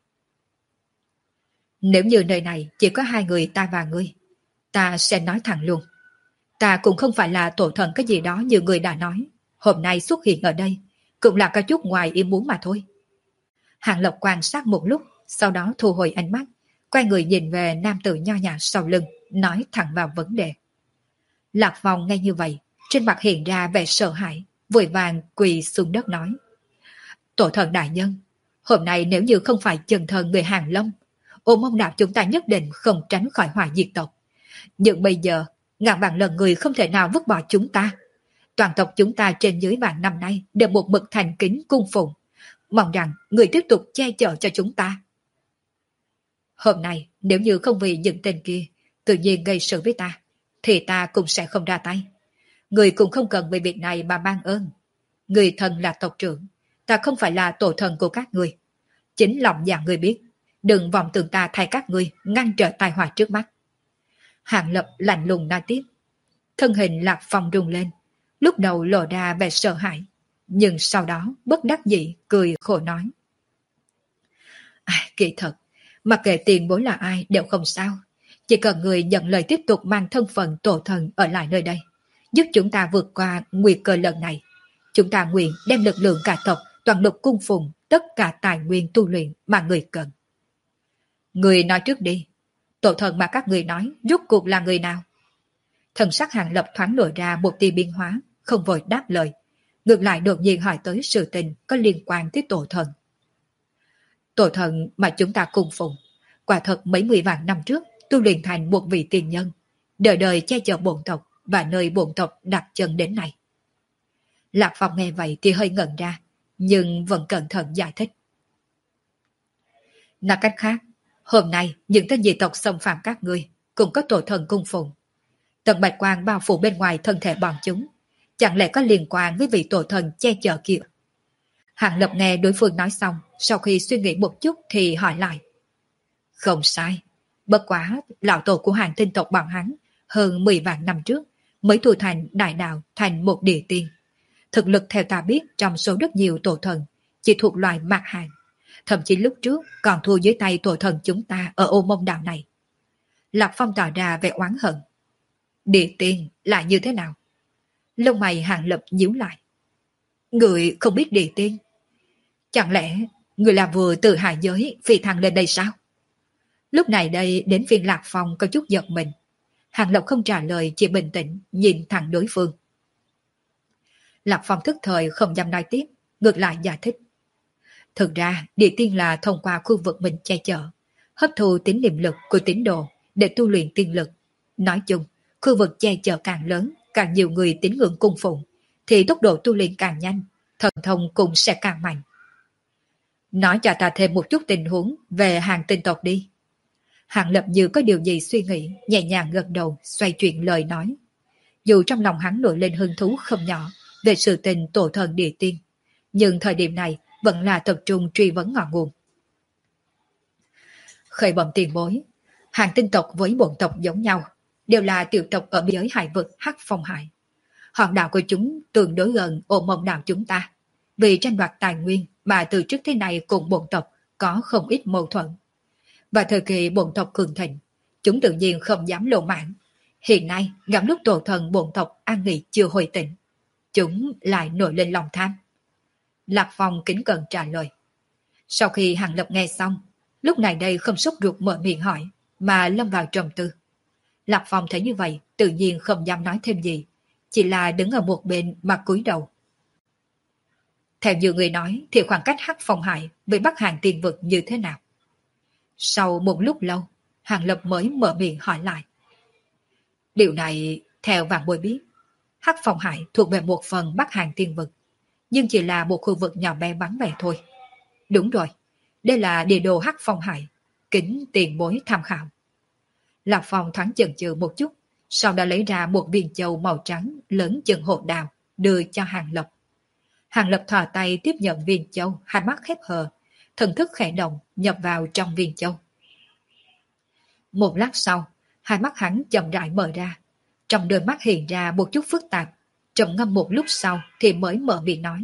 A: Nếu như nơi này chỉ có hai người ta và ngươi, ta sẽ nói thẳng luôn. Ta cũng không phải là tổ thần cái gì đó như người đã nói. Hôm nay xuất hiện ở đây, cũng là có chút ngoài ý muốn mà thôi. Hàng Lập quan sát một lúc, sau đó thu hồi ánh mắt, quay người nhìn về nam tử nho nhã sau lưng, nói thẳng vào vấn đề. Lạc Phong nghe như vậy, trên mặt hiện ra vẻ sợ hãi, vội vàng quỳ xuống đất nói: Tổ thần đại nhân, hôm nay nếu như không phải chân thần người Hàng Long, ôm mong đạo chúng ta nhất định không tránh khỏi hỏa diệt tộc. Nhưng bây giờ, ngàn vạn lần người không thể nào vứt bỏ chúng ta. Toàn tộc chúng ta trên dưới vạn năm nay đều một mực thành kính cung phụng. Mong rằng người tiếp tục che chở cho chúng ta. Hôm nay, nếu như không vì những tên kia tự nhiên gây sự với ta, thì ta cũng sẽ không ra tay. Người cũng không cần vì việc này mà mang ơn. Người thần là tộc trưởng, ta không phải là tổ thần của các người. Chính lòng dạ người biết, đừng vọng tưởng ta thay các người ngăn trở tai họa trước mắt. Hàng Lập lạnh lùng nói tiếp. Thân hình Lạc Phong rung lên, lúc đầu lộ ra vẻ sợ hãi, nhưng sau đó bất đắc dĩ cười khổ nói: Kỳ thật, mặc kệ tiền bối là ai đều không sao, chỉ cần người nhận lời tiếp tục mang thân phận tổ thần ở lại nơi đây, giúp chúng ta vượt qua nguy cơ lần này. Chúng ta nguyện đem lực lượng cả tộc toàn lực cung phụng tất cả tài nguyên tu luyện mà người cần. Người nói trước đi, tổ thần mà các người nói rốt cuộc là người nào? Thần sắc Hàng Lập thoáng nổi ra một tia biến hóa, không vội đáp lời, ngược lại đột nhiên hỏi tới sự tình có liên quan tới tổ thần. Tổ thần mà chúng ta cung phụng, quả thật mấy 10 vạn năm trước tu luyện thành một vị tiền nhân, đời đời che chở bổn tộc và nơi bổn tộc đặt chân đến nay. Lạc Phong nghe vậy thì hơi ngẩn ra, nhưng vẫn cẩn thận giải thích. Nói cách khác, hôm nay những tên dị tộc xâm phạm các ngươi cũng có tổ thần cung phụng. Tầng bạch quang bao phủ bên ngoài thân thể bọn chúng, chẳng lẽ có liên quan với vị tổ thần che chở kia? Hàng Lập nghe đối phương nói xong, sau khi suy nghĩ một chút thì hỏi lại. Không sai, bất quá lão tổ của Hàng Tinh tộc bọn hắn hơn 10 vạn năm trước mới thu thành đại đạo thành một địa tiên. Thực lực theo ta biết trong số rất nhiều tổ thần chỉ thuộc loài mạc hàng, thậm chí lúc trước còn thua dưới tay tổ thần chúng ta ở Ô Mông Đảo này. Lạc Phong tỏ ra vẻ oán hận. Địa tiên là như thế nào? Lông mày Hàng Lập nhíu lại. Người không biết địa tiên? Chẳng lẽ người là vừa từ hạ giới phi thăng lên đây sao? Lúc này đây đến phiên Lạc Phong có chút giật mình. Hàng Lập không trả lời, chỉ bình tĩnh nhìn thẳng đối phương. Lạc Phong thức thời không dám nói tiếp, ngược lại giải thích. Thực ra địa tiên là thông qua khu vực mình che chở, hấp thu tín niệm lực của tín đồ để tu luyện tiên lực. Nói chung, khu vực che chở càng lớn, càng nhiều người tín ngưỡng cung phụng, thì tốc độ tu luyện càng nhanh, thần thông cũng sẽ càng mạnh. Nói cho ta thêm một chút tình huống về Hàng Tinh tộc đi. Hàng Lập như có điều gì suy nghĩ, nhẹ nhàng gật đầu, xoay chuyển lời nói. Dù trong lòng hắn nổi lên hứng thú không nhỏ về sự tình tổ thần địa tiên, nhưng thời điểm này vẫn là tập trung truy vấn ngọn nguồn. Khởi bẩm tiền bối, Hàng Tinh tộc với bổn tộc giống nhau, đều là tiểu tộc ở biên giới hải vực Hắc Phong Hải. Hòn đảo của chúng tương đối gần Ô Mông đảo chúng ta. Vì tranh đoạt tài nguyên mà từ trước thế này cùng bổn tộc có không ít mâu thuẫn. Và thời kỳ bổn tộc cường thịnh, chúng tự nhiên không dám lộ mạng. Hiện nay, ngắm lúc tổ thần bổn tộc an nghỉ chưa hồi tỉnh, chúng lại nổi lên lòng tham. Lạc Phong kính cẩn trả lời. Sau khi Hàng Lập nghe xong, lúc này đây không sốt ruột mở miệng hỏi, mà lâm vào trầm tư. Lạc Phong thấy như vậy, tự nhiên không dám nói thêm gì, chỉ là đứng ở một bên mà cúi đầu. Theo như người nói thì khoảng cách Hắc Phong Hải với Bắc Hàng Tiên Vực như thế nào? Sau một lúc lâu, Hàng Lập mới mở miệng hỏi lại. Điều này, theo Vạn Bối biết, Hắc Phong Hải thuộc về một phần Bắc Hàng Tiên Vực, nhưng chỉ là một khu vực nhỏ bé vắng vẻ thôi. Đúng rồi, đây là địa đồ Hắc Phong Hải, kính tiền bối tham khảo. Lạc Phong thoáng chần chừ một chút, sau đó lấy ra một viên châu màu trắng lớn chừng hột đào, đưa cho Hàng Lập. Hàng Lập thò tay tiếp nhận viên châu, hai mắt khép hờ, thần thức khẽ động nhập vào trong viên châu. Một lát sau, hai mắt hắn chậm rãi mở ra, trong đôi mắt hiện ra một chút phức tạp, trầm ngâm một lúc sau thì mới mở miệng nói.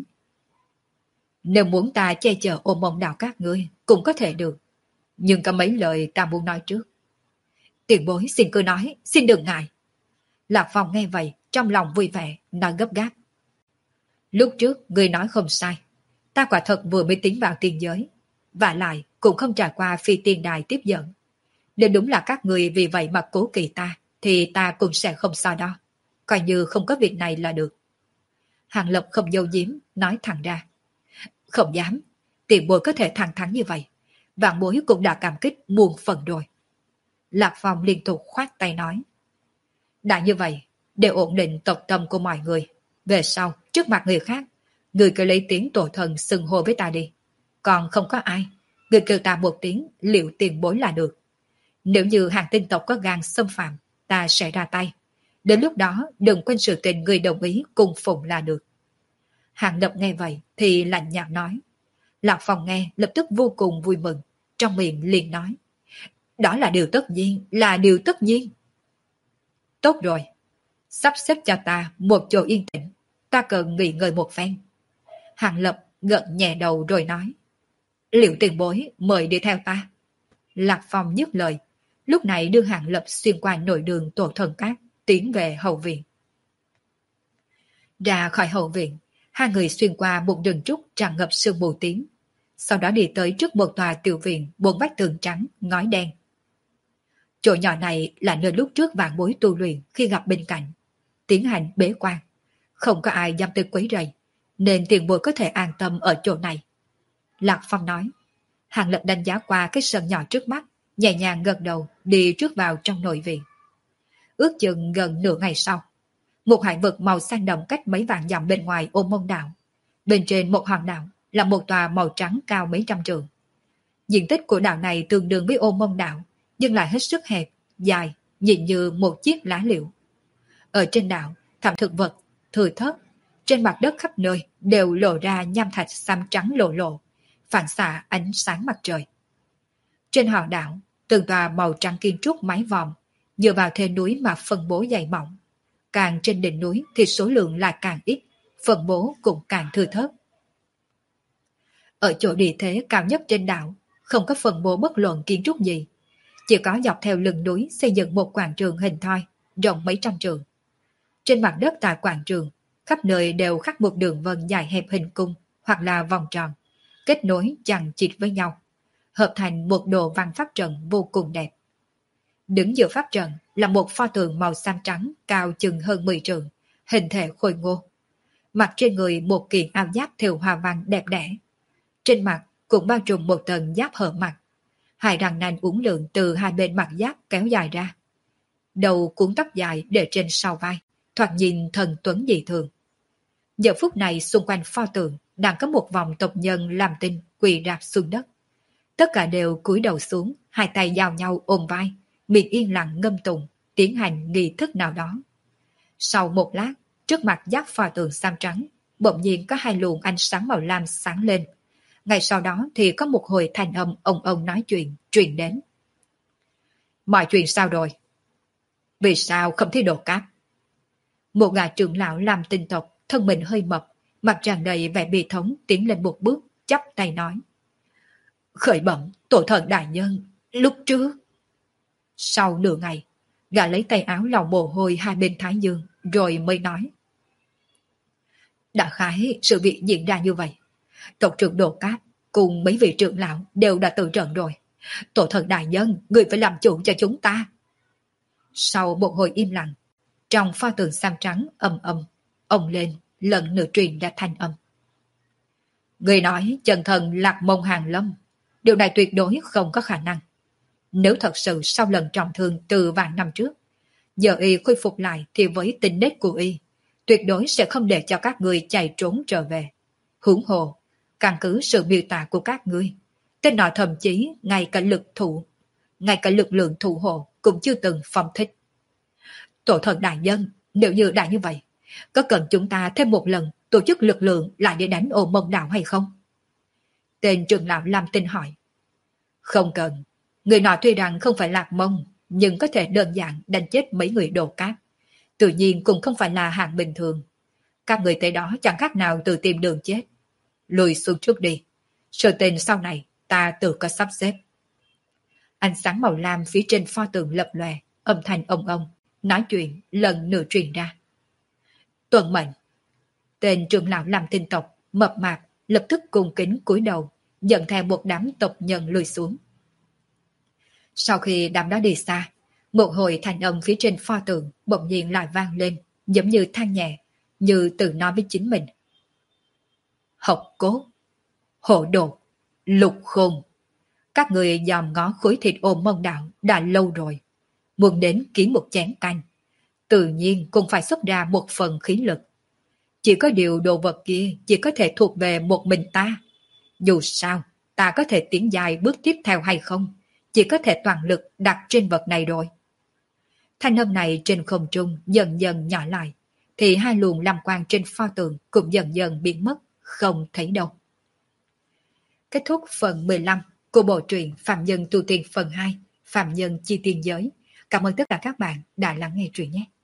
A: Nếu muốn ta che chở Ô Mông đảo các ngươi, cũng có thể được, nhưng có mấy lời ta muốn nói trước. Tiền bối xin cứ nói, xin đừng ngại. Lạc Phong nghe vậy, trong lòng vui vẻ, nói gấp gáp. Lúc trước, ngươi nói không sai. Ta quả thật vừa mới tiến vào tiên giới. Và lại, cũng không trải qua phi tiên đài tiếp dẫn. Nếu đúng là các người vì vậy mà cố kỵ ta, thì ta cũng sẽ không sao đó. Coi như không có việc này là được. Hàng Lập không giấu giếm, nói thẳng ra. Không dám, tiền bối có thể thẳng thắn như vậy. Vạn bối cũng đã cảm kích muôn phần rồi. Lạc Phong liên tục khoát tay nói. Đã như vậy, để ổn định tộc tâm của mọi người. Về sau, trước mặt người khác, người cứ lấy tiếng tổ thần xưng hô với ta đi. Còn không có ai, người kêu ta một tiếng liệu tiền bối là được. Nếu như hàng tinh tộc có gan xâm phạm, ta sẽ ra tay. Đến lúc đó, đừng quên sự tình người đồng ý cùng phụng là được. Hàng Lập nghe vậy thì lạnh nhạt nói. Lạc Phong nghe lập tức vô cùng vui mừng, trong miệng liền nói. Đó là điều tất nhiên, là điều tất nhiên. Tốt rồi, sắp xếp cho ta một chỗ yên tĩnh, ta cần nghỉ ngơi một phen. Hàng Lập gật nhẹ đầu rồi nói. Liệu tiền bối mời đi theo ta. Lạc Phong dứt lời, lúc này đưa Hàng Lập xuyên qua nội đường tổ thần cát, tiến về hậu viện. Ra khỏi hậu viện, hai người xuyên qua một rừng trúc tràn ngập sương mù tím, sau đó đi tới trước một tòa tiểu viện bốn vách tường trắng, ngói đen. Chỗ nhỏ này là nơi lúc trước Vạn Bối tu luyện khi gặp bên cạnh, tiến hành bế quan, không có ai dám tới quấy rầy, nên tiền bối có thể an tâm ở chỗ này. Lạc Phong nói. Hàng Lập đánh giá qua cái sân nhỏ trước mắt, nhẹ nhàng gật đầu đi trước vào trong nội viện. Ước chừng gần nửa ngày sau, một hải vực màu xanh đậm cách mấy vạn dặm bên ngoài Ô Mông đảo. Bên trên một hòn đảo là một tòa màu trắng cao mấy trăm trượng. Diện tích của đảo này tương đương với Ô Mông đảo, nhưng lại hết sức hẹp, dài, nhìn như một chiếc lá liễu. Ở trên đảo, thảm thực vật, thừa thớt, trên mặt đất khắp nơi đều lộ ra nham thạch xám trắng lộ lộ, phản xạ ánh sáng mặt trời. Trên hòn đảo, từng tòa màu trắng kiến trúc mái vòm, dựa vào thê núi mà phân bố dày mỏng. Càng trên đỉnh núi thì số lượng lại càng ít, phân bố cũng càng thưa thớt. Ở chỗ địa thế cao nhất trên đảo, không có phân bố bất luận kiến trúc gì. Chỉ có dọc theo lưng núi xây dựng một quảng trường hình thoi, rộng mấy trăm trượng. Trên mặt đất tại quảng trường, khắp nơi đều khắc một đường vân dài hẹp hình cung hoặc là vòng tròn, kết nối chằng chịt với nhau, hợp thành một đồ văn pháp trận vô cùng đẹp. Đứng giữa pháp trận là một pho tượng màu xám trắng cao chừng hơn 10 trượng, hình thể khôi ngô. Mặc trên người một kiện áo giáp thêu hoa văn đẹp đẽ. Trên mặt cũng bao trùm một tầng giáp hở mặt. Hai răng nanh uốn lượn từ hai bên mặt giáp kéo dài ra. Đầu cuốn tóc dài để trên sau vai, thoạt nhìn thần tuấn dị thường. Giờ phút này xung quanh pho tượng đang có một vòng tộc nhân làm tinh quỳ rạp xuống đất. Tất cả đều cúi đầu xuống, hai tay giao nhau ôm vai, miệng yên lặng ngâm tụng, tiến hành nghi thức nào đó. Sau một lát, trước mặt giáp pho tượng xám trắng, bỗng nhiên có hai luồng ánh sáng màu lam sáng lên. Ngay sau đó thì có một hồi thanh âm ông nói chuyện truyền đến. Mọi chuyện sao rồi? Vì sao không thấy đồ cát? Một gã trưởng lão làm tinh tộc, thân mình hơi mập, mặt tràn đầy vẻ bi thống tiến lên một bước, chắp tay nói. Khởi bẩm, tổ thần đại nhân, lúc trước. Sau nửa ngày, gã lấy tay áo lau mồ hôi hai bên thái dương, rồi mới nói. Đại khái sự việc diễn ra như vậy. Tộc trưởng Đồ Cát cùng mấy vị trưởng lão đều đã tự trận rồi. Tổ thần đại nhân, người phải làm chủ cho chúng ta. Sau một hồi im lặng, trong pho tượng xám trắng ầm ầm, ông lên lần nữa truyền ra thanh âm. Người nói chân thần Lạc Mông Hàng Lâm, điều này tuyệt đối không có khả năng. Nếu thật sự sau lần trọng thương từ vài năm trước, giờ y khôi phục lại thì với tính nết của y, tuyệt đối sẽ không để cho các người chạy trốn trở về. Huống hồ, căn cứ sự miêu tả của các ngươi, tên nọ thậm chí ngay cả lực lượng thủ hộ cũng chưa từng phong thích. Tổ thần đại nhân, nếu như đã như vậy, có cần chúng ta thêm một lần tổ chức lực lượng lại để đánh Ô Mông Đảo hay không? Tên trưởng lão Lam Tinh hỏi. Không cần, người nọ tuy rằng không phải Lạc Mông, nhưng có thể đơn giản đánh chết mấy người Đồ Cát. Tự nhiên cũng không phải là hạng bình thường. Các người tới đó chẳng khác nào tự tìm đường chết. Lùi xuống trước đi. Sự tình sau này ta tự có sắp xếp. Ánh sáng màu lam phía trên pho tượng lập lòe, âm thanh ông nói chuyện lần nữa truyền ra. Tuần mệnh. Tên trưởng lão làm tinh tộc mập mạp lập tức cung kính cúi đầu, dẫn theo một đám tộc nhân lùi xuống. Sau khi đám đó đi xa, một hồi thanh âm phía trên pho tượng bỗng nhiên lại vang lên, giống như than nhẹ, như tự nói với chính mình. Hộc cốt, hộ đột, lục khôn. Các người dòm ngó khối thịt Ô Mông Đảo đã lâu rồi. Muốn đến kiếm một chén canh, tự nhiên cũng phải xuất ra một phần khí lực. Chỉ có điều đồ vật kia chỉ có thể thuộc về một mình ta. Dù sao, ta có thể tiến dài bước tiếp theo hay không, chỉ có thể toàn lực đặt trên vật này rồi. Thanh âm này trên không trung dần dần nhỏ lại, thì hai luồng lam quang trên pho tượng cũng dần dần biến mất, không thấy đâu. Kết thúc phần 15 của bộ truyện Phạm Nhân Tu Tiên phần 2, Phạm Nhân Chi Tiên Giới. Cảm ơn tất cả các bạn đã lắng nghe truyện nhé.